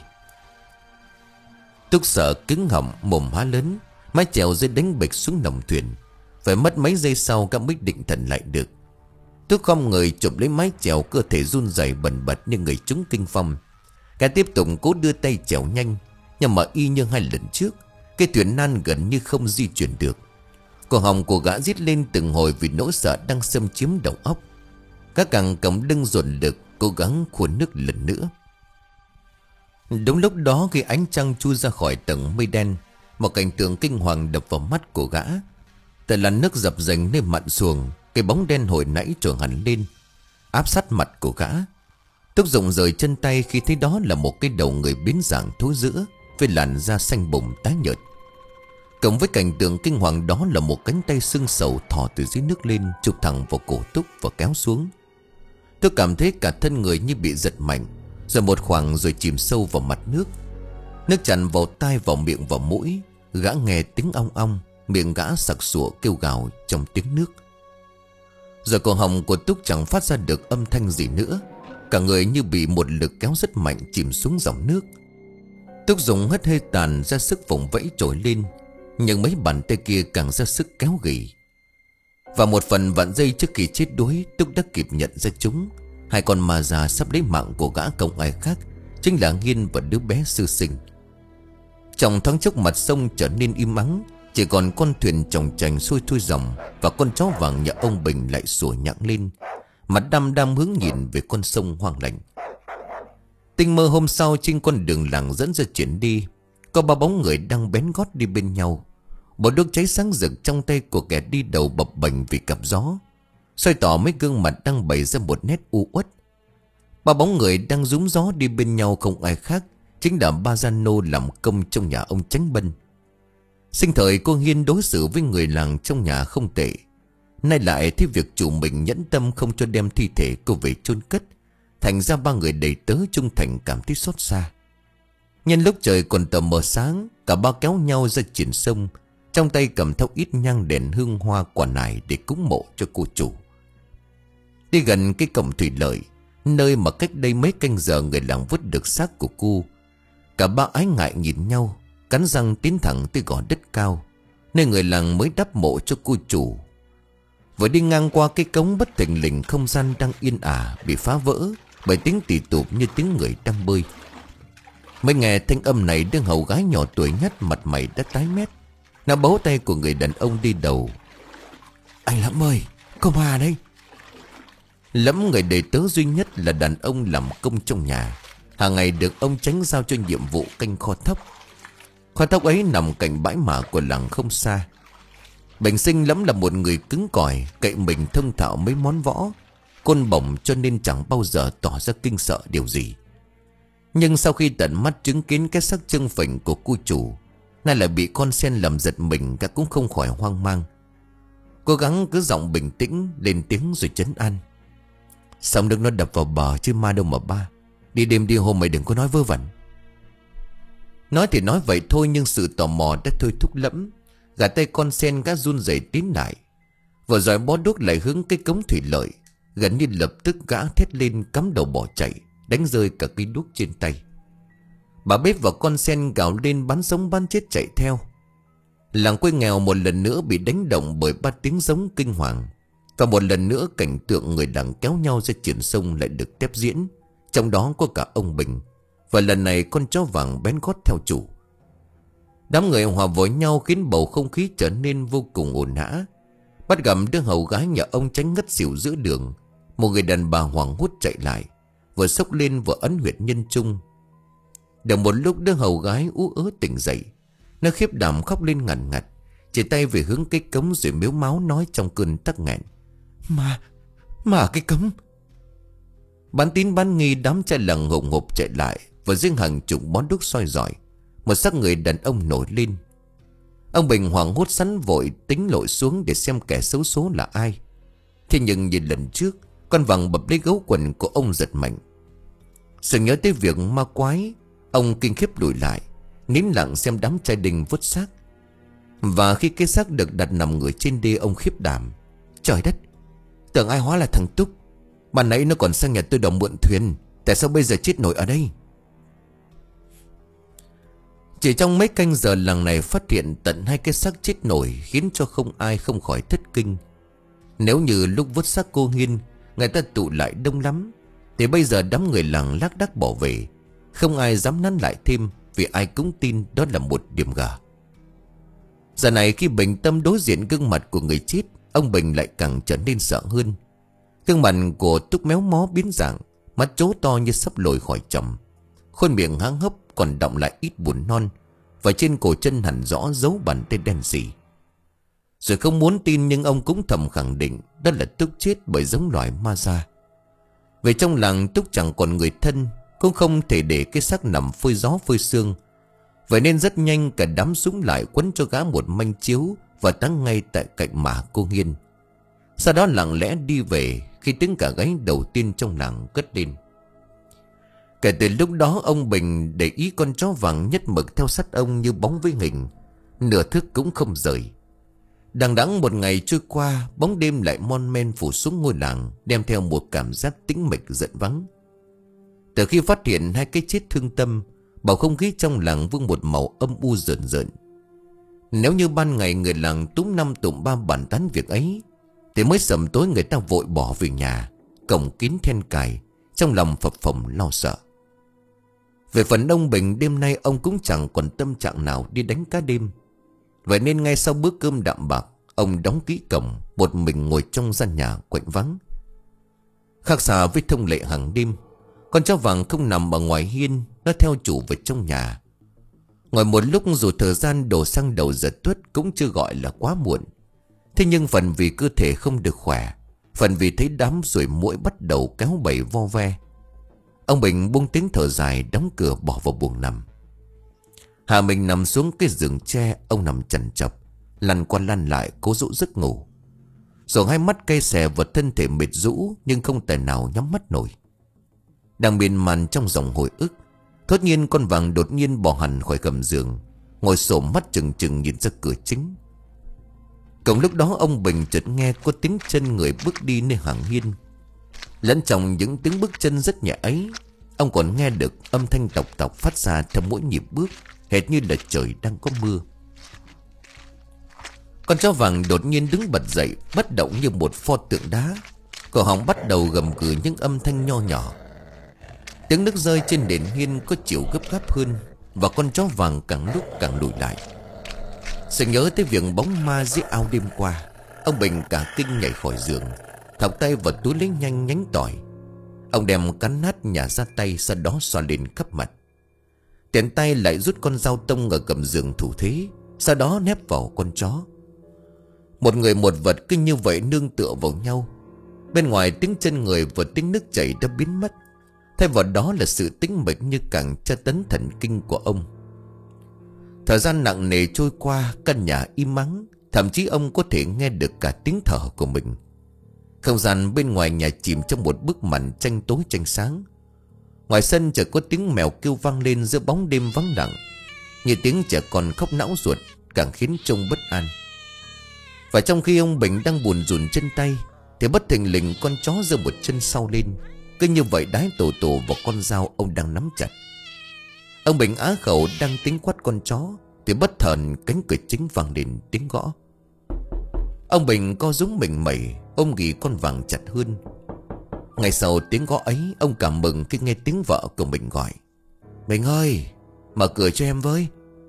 Speaker 1: Túc sợ cứng họng, mồm há lớn, mái chèo rơi đánh bịch xuống nòng thuyền. Phải mất mấy giây sau các mới định thần lại được. Túc không người chụp lấy mái chèo, cơ thể run rẩy bần bật như người trúng kinh phong. Cả tiếp tục cố đưa tay chèo nhanh, nhưng mà y như hai lần trước, cái thuyền nan gần như không di chuyển được. Cổ họng của gã rít lên từng hồi vì nỗi sợ đang xâm chiếm đầu óc. Các càng cầm lưng dồn lực, cố gắng khuôn nước lần nữa. Đúng lúc đó khi ánh trăng chui ra khỏi tầng mây đen, một cảnh tượng kinh hoàng đập vào mắt của gã. Tại làn nước dập dềnh nơi mặn xuồng, cái bóng đen hồi nãy trồi hẳn lên, áp sát mặt của gã. Túc rụng rời chân tay khi thấy đó là một cái đầu người biến dạng thối rữa, với làn da xanh bùng tái nhợt. Cộng với cảnh tượng kinh hoàng đó là một cánh tay sưng sầu thò từ dưới nước lên, chụp thẳng vào cổ Túc và kéo xuống. Tôi cảm thấy cả thân người như bị giật mạnh, rồi một khoảng rồi chìm sâu vào mặt nước. Nước tràn vào tai, vào miệng, vào mũi. Gã nghe tiếng ong ong, miệng gã sặc sụa kêu gào trong tiếng nước. Rồi cổ họng của Túc chẳng phát ra được âm thanh gì nữa. Cả người như bị một lực kéo rất mạnh chìm xuống dòng nước. Túc dùng hết hơi tàn ra sức vùng vẫy trồi lên, nhưng mấy bàn tay kia càng ra sức kéo gỉ. Và một phần vạn giây trước khi chết đuối, Túc đã kịp nhận ra chúng. Hai con ma già sắp lấy mạng của gã không ai khác, chính là Nghiên và đứa bé sơ sinh. Trong thoáng chốc mặt sông trở nên im ắng, chỉ còn con thuyền chồng chành xuôi trôi dòng, và con chó vàng nhà ông Bình lại sủa nhặng lên, mặt đăm đăm hướng nhìn về con sông hoang lạnh. Tinh mơ hôm sau, trên con đường làng dẫn ra chuyển đi, có ba bóng người đang bén gót đi bên nhau. Một đốt cháy sáng rực trong tay của kẻ đi đầu bập bềnh vì cặp gió, soi tỏ mấy gương mặt đang bày ra một nét u uất. Ba bóng người đang rúm gió đi bên nhau không ai khác chính là ba gia nô làm công trong nhà ông Chánh Bân. Sinh thời cô Hiên đối xử với người làng trong nhà không tệ, nay lại thấy việc chủ mình nhẫn tâm không cho đem thi thể cô về chôn cất, thành ra ba người đầy tớ trung thành cảm thấy xót xa. Nhân lúc trời còn tờ mờ sáng, cả ba kéo nhau ra triển sông, trong tay cầm theo ít nhang đèn hương hoa quả nải để cúng mộ cho cô chủ. Đi gần cái cổng thủy lợi, nơi mà cách đây mấy canh giờ người làng vứt được xác của cu. Cả ba ái ngại nhìn nhau, cắn răng tiến thẳng tới gò đất cao, nơi người làng mới đắp mộ cho cô chủ. Vừa đi ngang qua cái cống, bất thình lình không gian đang yên ả bị phá vỡ bởi tiếng tì tụp như tiếng người đang bơi. Mới nghe thanh âm này, đứa hầu gái nhỏ tuổi nhất mặt mày đã tái mét. Nó bấu tay của người đàn ông đi đầu. Anh Lẫm ơi, có ma đây. Lẫm, người đầy tớ duy nhất, là đàn ông làm công trong nhà. Hàng ngày được ông Chánh giao cho nhiệm vụ canh kho thóc. Kho thóc ấy nằm cạnh bãi mả của làng không xa. Bẩm sinh Lẫm là một người cứng cỏi, cậy mình thông thạo mấy món võ, côn bổng, cho nên chẳng bao giờ tỏ ra kinh sợ điều gì. Nhưng sau khi tận mắt chứng kiến cái xác trưng phình của cô chủ, nay lại bị con sen làm giật mình, cả cũng không khỏi hoang mang. Cố gắng cứ giọng bình tĩnh lên tiếng rồi trấn an. Sóng nước nó đập vào bờ chứ ma đâu mà ba. Đi đêm đi hôm mày đừng có nói vớ vẩn. Nói thì nói vậy thôi, nhưng sự tò mò đã thôi thúc Lẫm. Gà tay con sen gã run rẩy tiến lại, vừa rồi bó đuốc lại hướng cái cống thủy lợi. Gần như lập tức gã thét lên, cắm đầu bỏ chạy, đánh rơi cả cây đuốc trên tay. Bà bếp và con sen gào lên bán sống bán chết chạy theo. Làng quê nghèo một lần nữa bị đánh động bởi ba tiếng giống kinh hoàng. Và một lần nữa cảnh tượng người làng kéo nhau ra triển sông lại được tiếp diễn, trong đó có cả ông Bình. Và lần này con chó vàng bén gót theo chủ. Đám người hòa với nhau khiến bầu không khí trở nên vô cùng ồn ào. Bắt gặp đứa hầu gái nhà ông Chánh ngất xỉu giữa đường. Một người đàn bà hoảng hốt chạy lại, vừa xốc lên vừa ấn huyệt nhân trung. Được một lúc đứa hầu gái ú ớ tỉnh dậy. Nó khiếp đảm khóc lên ngằn ngặt, chỉ tay về hướng cái cống rồi mếu máo nói trong cơn tắc nghẹn. Mà, mà cái cống. Bán tín bán nghi đám trai làng ngộp ngộp chạy lại, và riêng hàng chục bón đuốc soi rọi. Một xác người đàn ông nổi lên. Ông Bình hoảng hốt sắn vội tính lội xuống để xem kẻ xấu số là ai. Thế nhưng như lần trước, con vàng bập lấy gấu quần của ông giật mạnh. Sự nhớ tới việc ma quái, ông kinh khiếp lùi lại, nín lặng xem đám trai đình vứt xác. Và khi cái xác được đặt nằm người trên đê, ông khiếp đảm. Trời đất, tưởng ai hóa là thằng Túc. Ban nãy nó còn sang nhà tôi đòi mượn thuyền, tại sao bây giờ chết nổi ở đây? Chỉ trong mấy canh giờ, làng này phát hiện tận hai cái xác chết nổi, khiến cho không ai không khỏi thất kinh. Nếu như lúc vứt xác cô Hiên người ta tụ lại đông lắm, thì bây giờ đám người làng lác đác bỏ về, không ai dám nán lại thêm, vì ai cũng tin đó là một điểm gà. Giờ này khi Bình Tâm đối diện gương mặt của người chết, ông Bình lại càng trở nên sợ hơn. Gương mặt của Túc méo mó biến dạng, mắt trố to như sắp lồi khỏi chồng, khuôn miệng há hốc còn đọng lại ít buồn non, và trên cổ chân hẳn rõ dấu bàn tay đen sì. Rồi không muốn tin, nhưng ông cũng thầm khẳng định đó là Túc chết bởi giống loài ma da. Về trong làng Túc chẳng còn người thân, cũng không thể để cái xác nằm phơi gió phơi sương. Vậy nên rất nhanh cả đám súng lại quấn cho gã một manh chiếu và táng ngay tại cạnh mả cô Hiên. Sau đó lặng lẽ đi về, khi tiếng cả gáy đầu tiên trong làng cất lên. Kể từ lúc đó, ông Bình để ý con chó vàng nhất mực theo sát ông như bóng với hình, nửa thức cũng không rời. Đằng đẵng một ngày trôi qua, bóng đêm lại mon men phủ xuống ngôi làng, đem theo một cảm giác tĩnh mịch giận vắng. Từ khi phát hiện hai cái chết thương tâm, bầu không khí trong làng vương một màu âm u rợn rợn. Nếu như ban ngày người làng túm năm tụm ba bàn tán việc ấy, thì mới sầm tối người ta vội bỏ về nhà, cổng kín then cài, trong lòng phập phồng lo sợ. Về phần ông Bình, đêm nay ông cũng chẳng còn tâm trạng nào đi đánh cá đêm. Vậy nên ngay sau bữa cơm đạm bạc, ông đóng kỹ cổng, một mình ngồi trong gian nhà quạnh vắng. Khác xa với thông lệ hàng đêm, con chó vàng không nằm ở ngoài hiên, nó theo chủ về trong nhà. Ngồi một lúc dù thời gian đổ sang đầu giờ tuất cũng chưa gọi là quá muộn. Thế nhưng phần vì cơ thể không được khỏe, phần vì thấy đám ruồi muỗi bắt đầu kéo bầy vo ve, ông Bình buông tiếng thở dài, đóng cửa bỏ vào buồng nằm. Hạ mình nằm xuống cái giường tre, ông nằm chằn chọc, lăn qua lăn lại cố dỗ giấc ngủ. Rồi hai mắt cay xè và thân thể mệt rũ, nhưng không thể nào nhắm mắt nổi. Đang miên man trong dòng hồi ức, thốt nhiên con vàng đột nhiên bỏ hẳn khỏi gầm giường, ngồi xổm mắt chừng chừng nhìn ra cửa chính. Cùng lúc đó ông Bình chợt nghe có tiếng chân người bước đi nơi hàng hiên. Lẫn trong những tiếng bước chân rất nhẹ ấy, ông còn nghe được âm thanh tộc tộc phát ra theo mỗi nhịp bước, hệt như là trời đang có mưa. Con chó vàng đột nhiên đứng bật dậy, bất động như một pho tượng đá. Cổ họng bắt đầu gầm gừ những âm thanh nho nhỏ. Tiếng nước rơi trên nền hiên có chiều gấp gáp hơn, và con chó vàng càng lúc càng lùi lại. Sự nhớ tới việc bóng ma dưới ao đêm qua, ông Bình cả kinh nhảy khỏi giường, thọc tay vào túi lấy nhanh nhánh tỏi. Ông đem cắn nát nhả ra tay, sau đó xoa lên khắp mặt. Tiện tay lại rút con dao tông ở gầm giường thủ thế, sau đó nép vào con chó. Một người một vật cứ như vậy nương tựa vào nhau. Bên ngoài tiếng chân người và tiếng nước chảy đã biến mất, thay vào đó là sự tĩnh mịch như càng tra tấn thần kinh của ông. Thời gian nặng nề trôi qua, căn nhà im ắng, thậm chí ông có thể nghe được cả tiếng thở của mình. Không gian bên ngoài nhà chìm trong một bức màn tranh tối tranh sáng. Ngoài sân chợt có tiếng mèo kêu vang lên giữa bóng đêm vắng lặng, như tiếng trẻ con khóc não ruột, càng khiến trông bất an. Và trong khi ông Bình đang buồn rùn chân tay, thì bất thình lình con chó giơ một chân sau lên, cứ như vậy đái tổ tổ vào con dao ông đang nắm chặt. Ông Bình á khẩu đang tính quát con chó, thì bất thần cánh cửa chính vang lên tiếng gõ. Ông Bình co rúm mình mẩy, ôm ghì con vàng chặt hơn. Ngay sau tiếng gõ ấy, ông cảm mừng khi nghe tiếng vợ của mình gọi: "Bình ơi, mở cửa cho em với."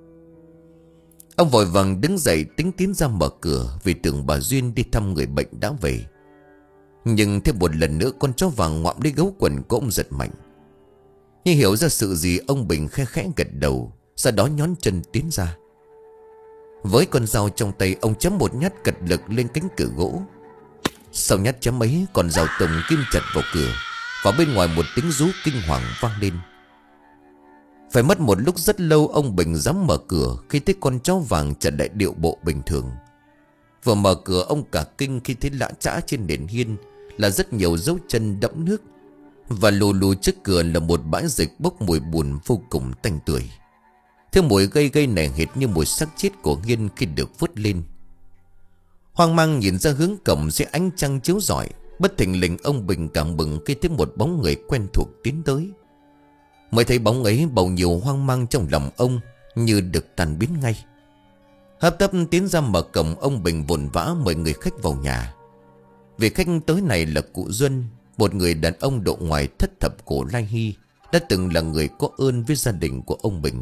Speaker 1: Ông vội vàng đứng dậy tính tiến ra mở cửa, vì tưởng bà Duyên đi thăm người bệnh đã về. Nhưng thêm một lần nữa con chó vàng ngoạm lấy gấu quần của ông giật mạnh. Như hiểu ra sự gì, ông Bình khe khẽ gật đầu, sau đó nhón chân tiến ra. Với con dao trong tay, ông chém một nhát cật lực lên cánh cửa gỗ. Sau nhát chém ấy, con dao tông kim chặt vào cửa, và bên ngoài một tiếng rú kinh hoàng vang lên. Phải mất một lúc rất lâu ông Bình dám mở cửa khi thấy con chó vàng trở lại điệu bộ bình thường. Vừa mở cửa, ông cả kinh khi thấy lạ chã trên nền hiên là rất nhiều dấu chân đẫm nước, và lù lù trước cửa là một bãi dịch bốc mùi bùn vô cùng tanh tưởi. Thứ mùi gây gây này hệt như mùi xác chết của Hiên khi được vớt lên. Hoang mang nhìn ra hướng cổng dưới ánh trăng chiếu rọi, bất thình lình ông Bình cảm mừng khi thấy một bóng người quen thuộc tiến tới. Mới thấy bóng ấy, bầu nhiều hoang mang trong lòng ông như được tan biến ngay. Hấp tấp tiến ra mở cổng, ông Bình vội vã mời người khách vào nhà. Vị khách tới này là cụ Duân, một người đàn ông độ ngoài thất thập cổ lai hy, đã từng là người có ơn với gia đình của ông Bình.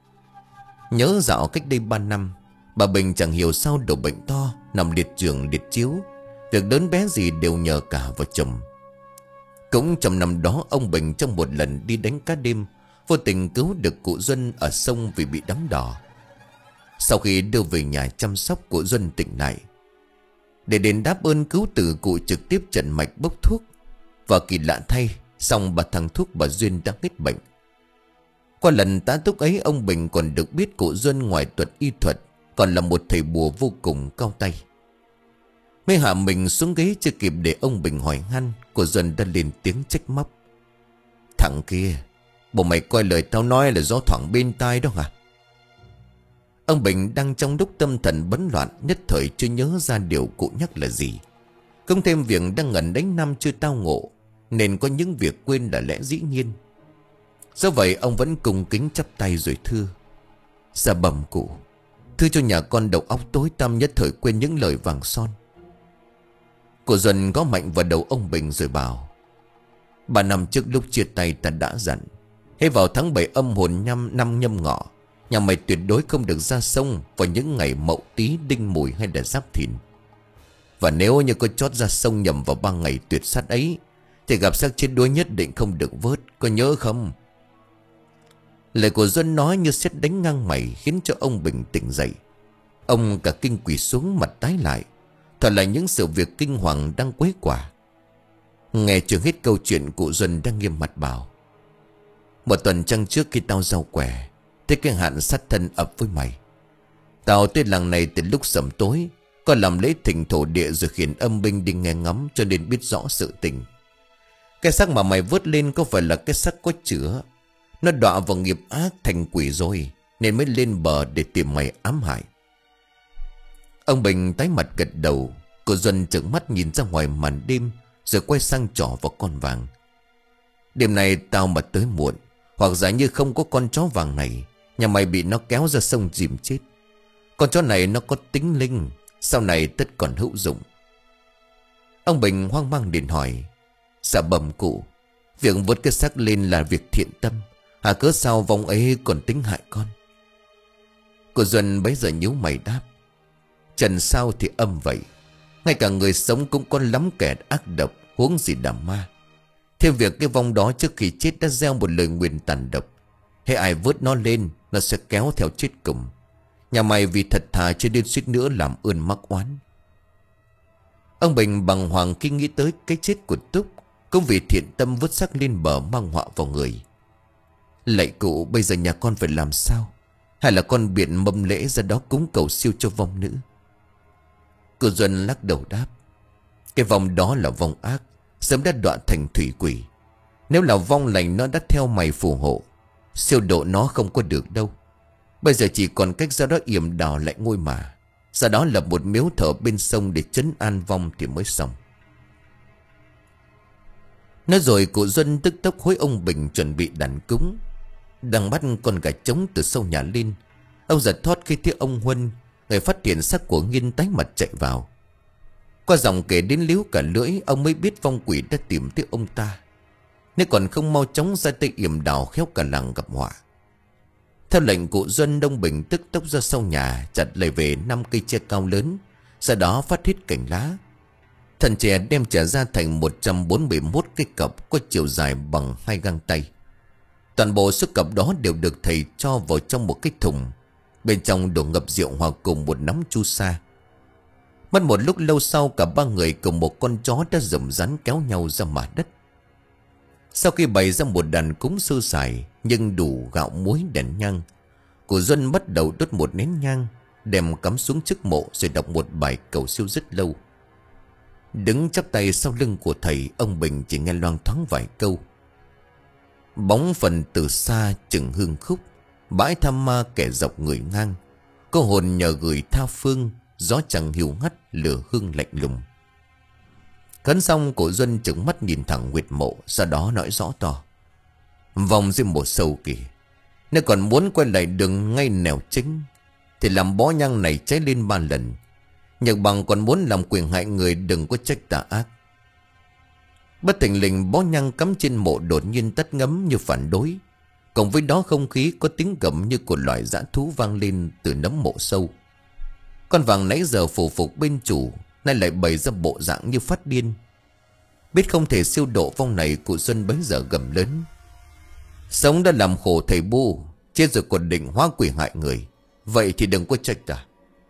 Speaker 1: Nhớ dạo cách đây ba năm, bà Bình chẳng hiểu sao đổ bệnh to, nằm liệt giường liệt chiếu, việc lớn bé gì đều nhờ cả vào chồng. Cũng trong năm đó, ông Bình trong một lần đi đánh cá đêm vô tình cứu được cụ Duân ở sông vì bị đắm đỏ. Sau khi đưa về nhà chăm sóc, cụ Duân tỉnh lại. Để đền đáp ơn cứu tử, cụ trực tiếp trần mạch bốc thuốc. Và kỳ lạ thay, xong bà thằng thuốc bà Duyên đã hết bệnh. Qua lần tá túc ấy, ông Bình còn được biết cụ Duân ngoài thuật y thuật còn là một thầy bùa vô cùng cao tay. Mê hạ mình xuống ghế chưa kịp để ông Bình hỏi han, cụ Duân đã lên tiếng trách móc: "Thằng kia, bộ mày coi lời tao nói là gió thoảng bên tai đó hả?" Ông Bình đang trong lúc tâm thần bấn loạn, nhất thời chưa nhớ ra điều cụ nhắc là gì. Không thêm việc đang ngần đánh năm chưa tao ngộ, nên có những việc quên là lẽ dĩ nhiên. Do vậy ông vẫn cung kính chắp tay rồi thưa: "Dạ bẩm cụ, thưa cho nhà con đầu óc tối tăm, nhất thời quên những lời vàng son." Cụ Duân gõ mạnh vào đầu ông Bình rồi bảo: "Ba năm trước lúc chia tay ta đã dặn, hễ vào tháng bảy âm hồn nhâm năm nhâm ngọ, nhà mày tuyệt đối không được ra sông vào những ngày Mậu Tý, Đinh Mùi hay là Giáp Thìn. Và nếu như có chót ra sông nhầm vào ba ngày tuyệt sát ấy, thì gặp xác chết đuối nhất định không được vớt, có nhớ không?" Lời của Duân nói như sét đánh ngang mày, khiến cho ông Bình tỉnh dậy. Ông cả kinh quỳ xuống, mặt tái lại, thật là những sự việc kinh hoàng đang quấy quả. Nghe chưa hết câu chuyện, cụ Duân đang nghiêm mặt bảo: "Một tuần trăng trước khi tao gieo quẻ, thế cái hạn sát thân ập với mày. Tao tới làng này từ lúc sẩm tối, có làm lễ thỉnh thổ địa rồi khiển âm binh đi nghe ngắm, cho nên biết rõ sự tình. Cái xác mà mày vớt lên có phải là cái xác có chữa. Nó đọa vào nghiệp ác thành quỷ rồi, nên mới lên bờ để tìm mày ám hại." Ông Bình tái mặt gật đầu. Cô Duân trợn mắt nhìn ra ngoài màn đêm, rồi quay sang trỏ vào con vàng. Đêm này tao mà tới muộn, hoặc giả như không có con chó vàng này, nhà mày bị nó kéo ra sông dìm chết. Con chó này nó có tính linh, sau này tất còn hữu dụng. Ông Bình hoang mang liền hỏi: Dạ bẩm cụ, việc vớt cái xác lên là việc thiện tâm, à cớ sao vong ấy còn tính hại con? Cô Duân bấy giờ nhíu mày đáp: Trần sao thì âm vậy, ngay cả người sống cũng có lắm kẻ ác độc, huống gì đàm ma. Thêm việc cái vong đó trước khi chết đã gieo một lời nguyền tàn độc, hễ ai vớt nó lên, nó sẽ kéo theo chết cùng. Nhà mày vì thật thà cho nên suýt nữa làm ơn mắc oán. Ông Bình bàng hoàng khi nghĩ tới cái chết của Túc, cũng vì thiện tâm vớt xác lên bờ mang họa vào người. Lạy cụ, bây giờ nhà con phải làm sao? Hay là con biện mâm lễ ra đó cúng cầu siêu cho vong nữ? Cô Duân lắc đầu đáp: Cái vong đó là vong ác, sớm đã đọa thành thủy quỷ. Nếu là vong lành nó đã theo mày phù hộ, siêu độ nó không có được đâu. Bây giờ chỉ còn cách ra đó yểm đào lại ngôi mà, ra đó lập một miếu thờ bên sông để trấn an vong thì mới xong. Nói rồi cụ Duân tức tốc hối ông Bình chuẩn bị đàn cúng. Đang bắt con gà trống từ sau nhà lên, ông giật thót khi thấy ông Huân, người phát hiện xác của Nghiên, tái mặt chạy vào. Qua dòng kể đến líu cả lưỡi, ông mới biết vong quỷ đã tìm tới ông ta. Nếu còn không mau chóng ra tay yểm đào, khéo cả làng gặp họa. Theo lệnh cụ Duân, ông Bình tức tốc ra sau nhà, chặt lấy về năm cây tre cao lớn, sau đó phát hết cành lá. Thần trẻ đem trả ra thành một trăm bốn mươi mốt cây cọc có chiều dài bằng hai găng tay. Toàn bộ số cọc đó đều được thầy cho vào trong một cái thùng, bên trong đổ ngập rượu hòa cùng một nắm chu sa. Mất một lúc lâu sau, cả ba người cùng một con chó đã rầm rắn kéo nhau ra mặt đất. Sau khi bày ra một đàn cúng sơ sài nhưng đủ gạo muối đèn nhang, cụ Duân bắt đầu đốt một nén nhang, đem cắm xuống trước mộ rồi đọc một bài cầu siêu rất lâu. Đứng chắp tay sau lưng của thầy, ông Bình chỉ nghe loang thoáng vài câu: Bóng phần từ xa chừng hương khúc, bãi tham ma kẻ dọc người ngang, có hồn nhờ gửi tha phương, gió chẳng hiu hắt lửa hương lạnh lùng. Khấn xong, cụ Duân trừng mắt nhìn thẳng huyệt mộ, sau đó nói rõ to: Vòng dưới một sâu kì, nếu còn muốn quay lại đường ngay nẻo chính thì làm bó nhang này cháy lên ba lần. Nhật bằng còn muốn làm quyền hại người, đừng có trách tà ác. Bất thình lình, bó nhang cắm trên mộ đột nhiên tắt ngấm như phản đối. Cộng với đó không khí có tiếng gầm như của loài dã thú vang lên từ nấm mộ sâu. Con vàng nãy giờ phủ phục bên chủ, nay lại bày ra bộ dạng như phát điên. Biết không thể siêu độ vong này, cụ Xuân bấy giờ gầm lớn: Sống đã làm khổ thầy bu, chết rồi còn định hóa quỷ hại người, vậy thì đừng có trách ta.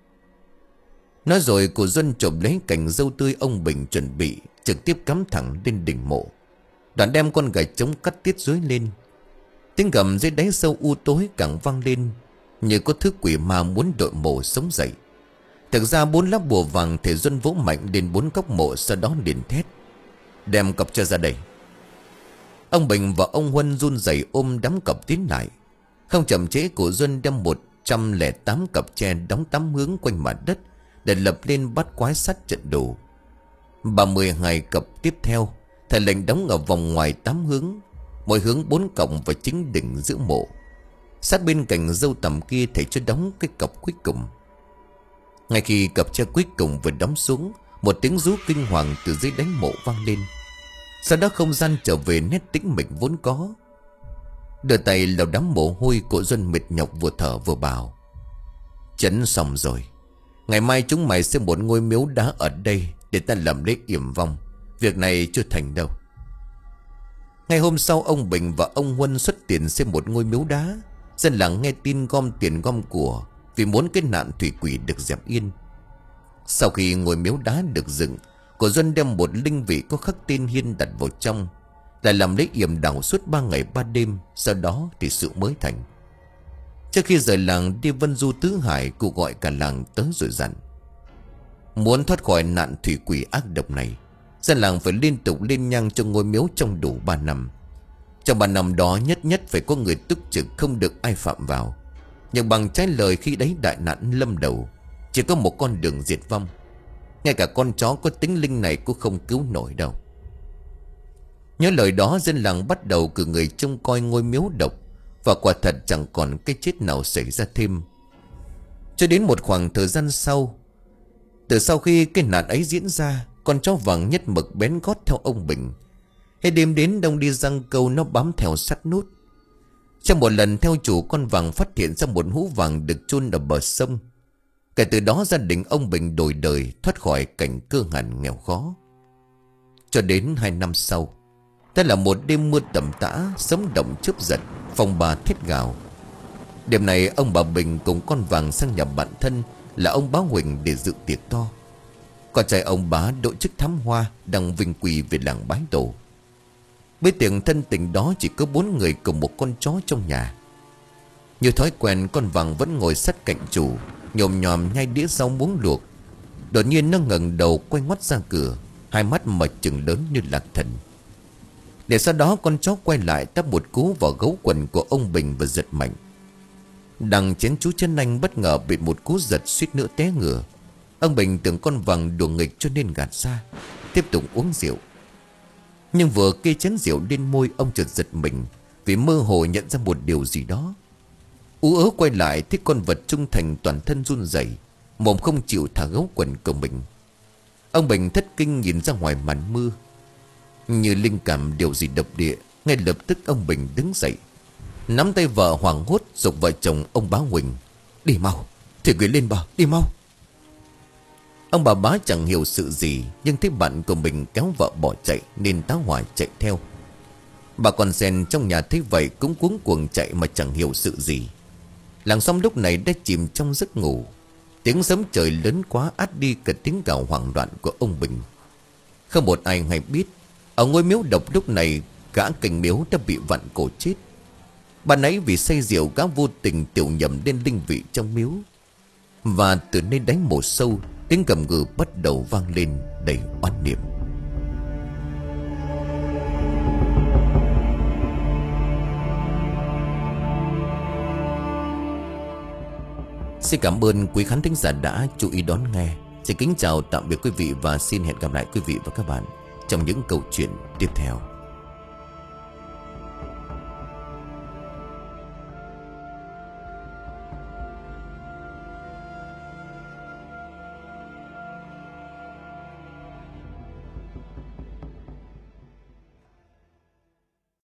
Speaker 1: Nói rồi cụ Duân chộp lấy cành dâu tươi ông Bình chuẩn bị, trực tiếp cắm thẳng lên đỉnh mộ, đoạn đem con gà trống cắt tiết dưới lên. Tiếng gầm dưới đáy sâu u tối càng vang lên, như có thứ quỷ ma muốn đội mộ sống dậy. Thực ra bốn lá bùa vàng thể Duân vỗ mạnh lên bốn góc mộ, sau đó liền thét: Đem cọc cho ra đây. Ông Bình và ông Huân run rẩy ôm đám cọc tiến lại. Không chậm trễ, cụ Duân đem một trăm lẻ tám cọc tre đóng tám hướng quanh mặt đất để lập lên bát quái sát trận đồ. Ba mươi hai cọc tiếp theo, thầy lệnh đóng ở vòng ngoài tám hướng, mỗi hướng bốn cọc và chính đỉnh giữa mộ. Sát bên cạnh dâu tằm kia, thầy cho đóng cái cọc cuối cùng. Ngay khi cọc tre cuối cùng vừa đóng xuống, một tiếng rú kinh hoàng từ dưới đáy mộ vang lên. Sau đó không gian trở về nét tĩnh mịch vốn có. Đưa tay lau đám mồ hôi, cụ Duân mệt nhọc vừa thở vừa bảo: Chấn xong rồi, ngày mai chúng mày sẽ một ngôi miếu đá ở đây để ta làm lễ yểm vong. Việc này chưa thành đâu. Ngày hôm sau, ông Bình và ông Huân xuất tiền xây một ngôi miếu đá. Dân làng nghe tin gom tiền gom của, vì muốn cái nạn thủy quỷ được dẹp yên. Sau khi ngôi miếu đá được dựng, cụ Duân đem một linh vị có khắc tên Hiên đặt vào trong, lại làm lễ yểm đào suốt ba ngày ba đêm. Sau đó thì sự mới thành. Trước khi rời làng đi vân du tứ hải, cụ gọi cả làng tới rồi dặn: Muốn thoát khỏi nạn thủy quỷ ác độc này, dân làng phải liên tục lên nhang cho ngôi miếu trong đủ ba năm. Trong ba năm đó nhất nhất phải có người túc trực, không được ai phạm vào. Nhưng bằng trái lời, khi đấy đại nạn lâm đầu, chỉ có một con đường diệt vong. Ngay cả con chó có tính linh này cũng không cứu nổi đâu. Nhớ lời đó, dân làng bắt đầu cử người trông coi ngôi miếu độc. Và quả thật chẳng còn cái chết nào xảy ra thêm. Cho đến một khoảng thời gian sau, từ sau khi cái nạn ấy diễn ra, con chó vàng nhất mực bén gót theo ông Bình. Hết đêm đến đông đi giăng câu, nó bám theo sát nút. Trong một lần theo chủ, con vàng phát hiện ra một hũ vàng được chôn ở bờ sông. Kể từ đó gia đình ông Bình đổi đời, thoát khỏi cảnh cơ hàn nghèo khó. Cho đến hai năm sau, đó là một đêm mưa tầm tã, sấm động chớp giật, phong ba thét gào. Đêm này ông bà Bình cùng con vàng sang nhà bạn thân là ông bá Huỳnh để dự tiệc to. Con trai ông bá đội chức thám hoa đang vinh quỳ về làng bái tổ. Bữa tiệc thân tình đó chỉ có bốn người cùng một con chó trong nhà. Như thói quen, con vàng vẫn ngồi sát cạnh chủ, nhồm nhòm nhai đĩa rau muống luộc. Đột nhiên nó ngẩng đầu quay ngoắt ra cửa, hai mắt mở trừng lớn như lạc thần. Để sau đó con chó quay lại tấp một cú vào gấu quần của ông Bình và giật mạnh. Đằng chén chú Trấn Anh bất ngờ bị một cú giật suýt nữa té ngửa. Ông Bình tưởng con vàng đùa nghịch cho nên gạt ra, tiếp tục uống rượu. Nhưng vừa kê chén rượu lên môi, ông chợt giật mình vì mơ hồ nhận ra một điều gì đó. Ú ớ quay lại thấy con vật trung thành toàn thân run rẩy, mồm không chịu thả gấu quần của mình. Ông Bình thất kinh nhìn ra ngoài màn mưa. Như linh cảm điều gì độc địa, ngay lập tức ông Bình đứng dậy, nắm tay vợ hoảng hốt giục vợ chồng ông bá Huỳnh: "Đi mau, thì gửi lên bờ, đi mau." Ông bà bá chẳng hiểu sự gì, nhưng thấy bạn của mình kéo vợ bỏ chạy nên tá hỏa chạy theo. Bà con sen trong nhà thấy vậy cũng cuống cuồng chạy mà chẳng hiểu sự gì. Làng xóm lúc này đã chìm trong giấc ngủ. Tiếng sấm trời lớn quá át đi cả tiếng gào hoảng loạn của ông Bình. Không một ai hay biết, ở ngôi miếu độc lúc này gã canh miếu đã bị vặn cổ chết. Bạn ấy vì say rượu, gã vô tình tiểu nhầm đến linh vị trong miếu. Và từ nơi đáy mồ sâu, tiếng gầm gừ bắt đầu vang lên đầy oan niệm. Xin cảm ơn quý khán thính giả đã chú ý đón nghe. Xin kính chào tạm biệt quý vị và xin hẹn gặp lại quý vị và các bạn trong những câu chuyện tiếp theo.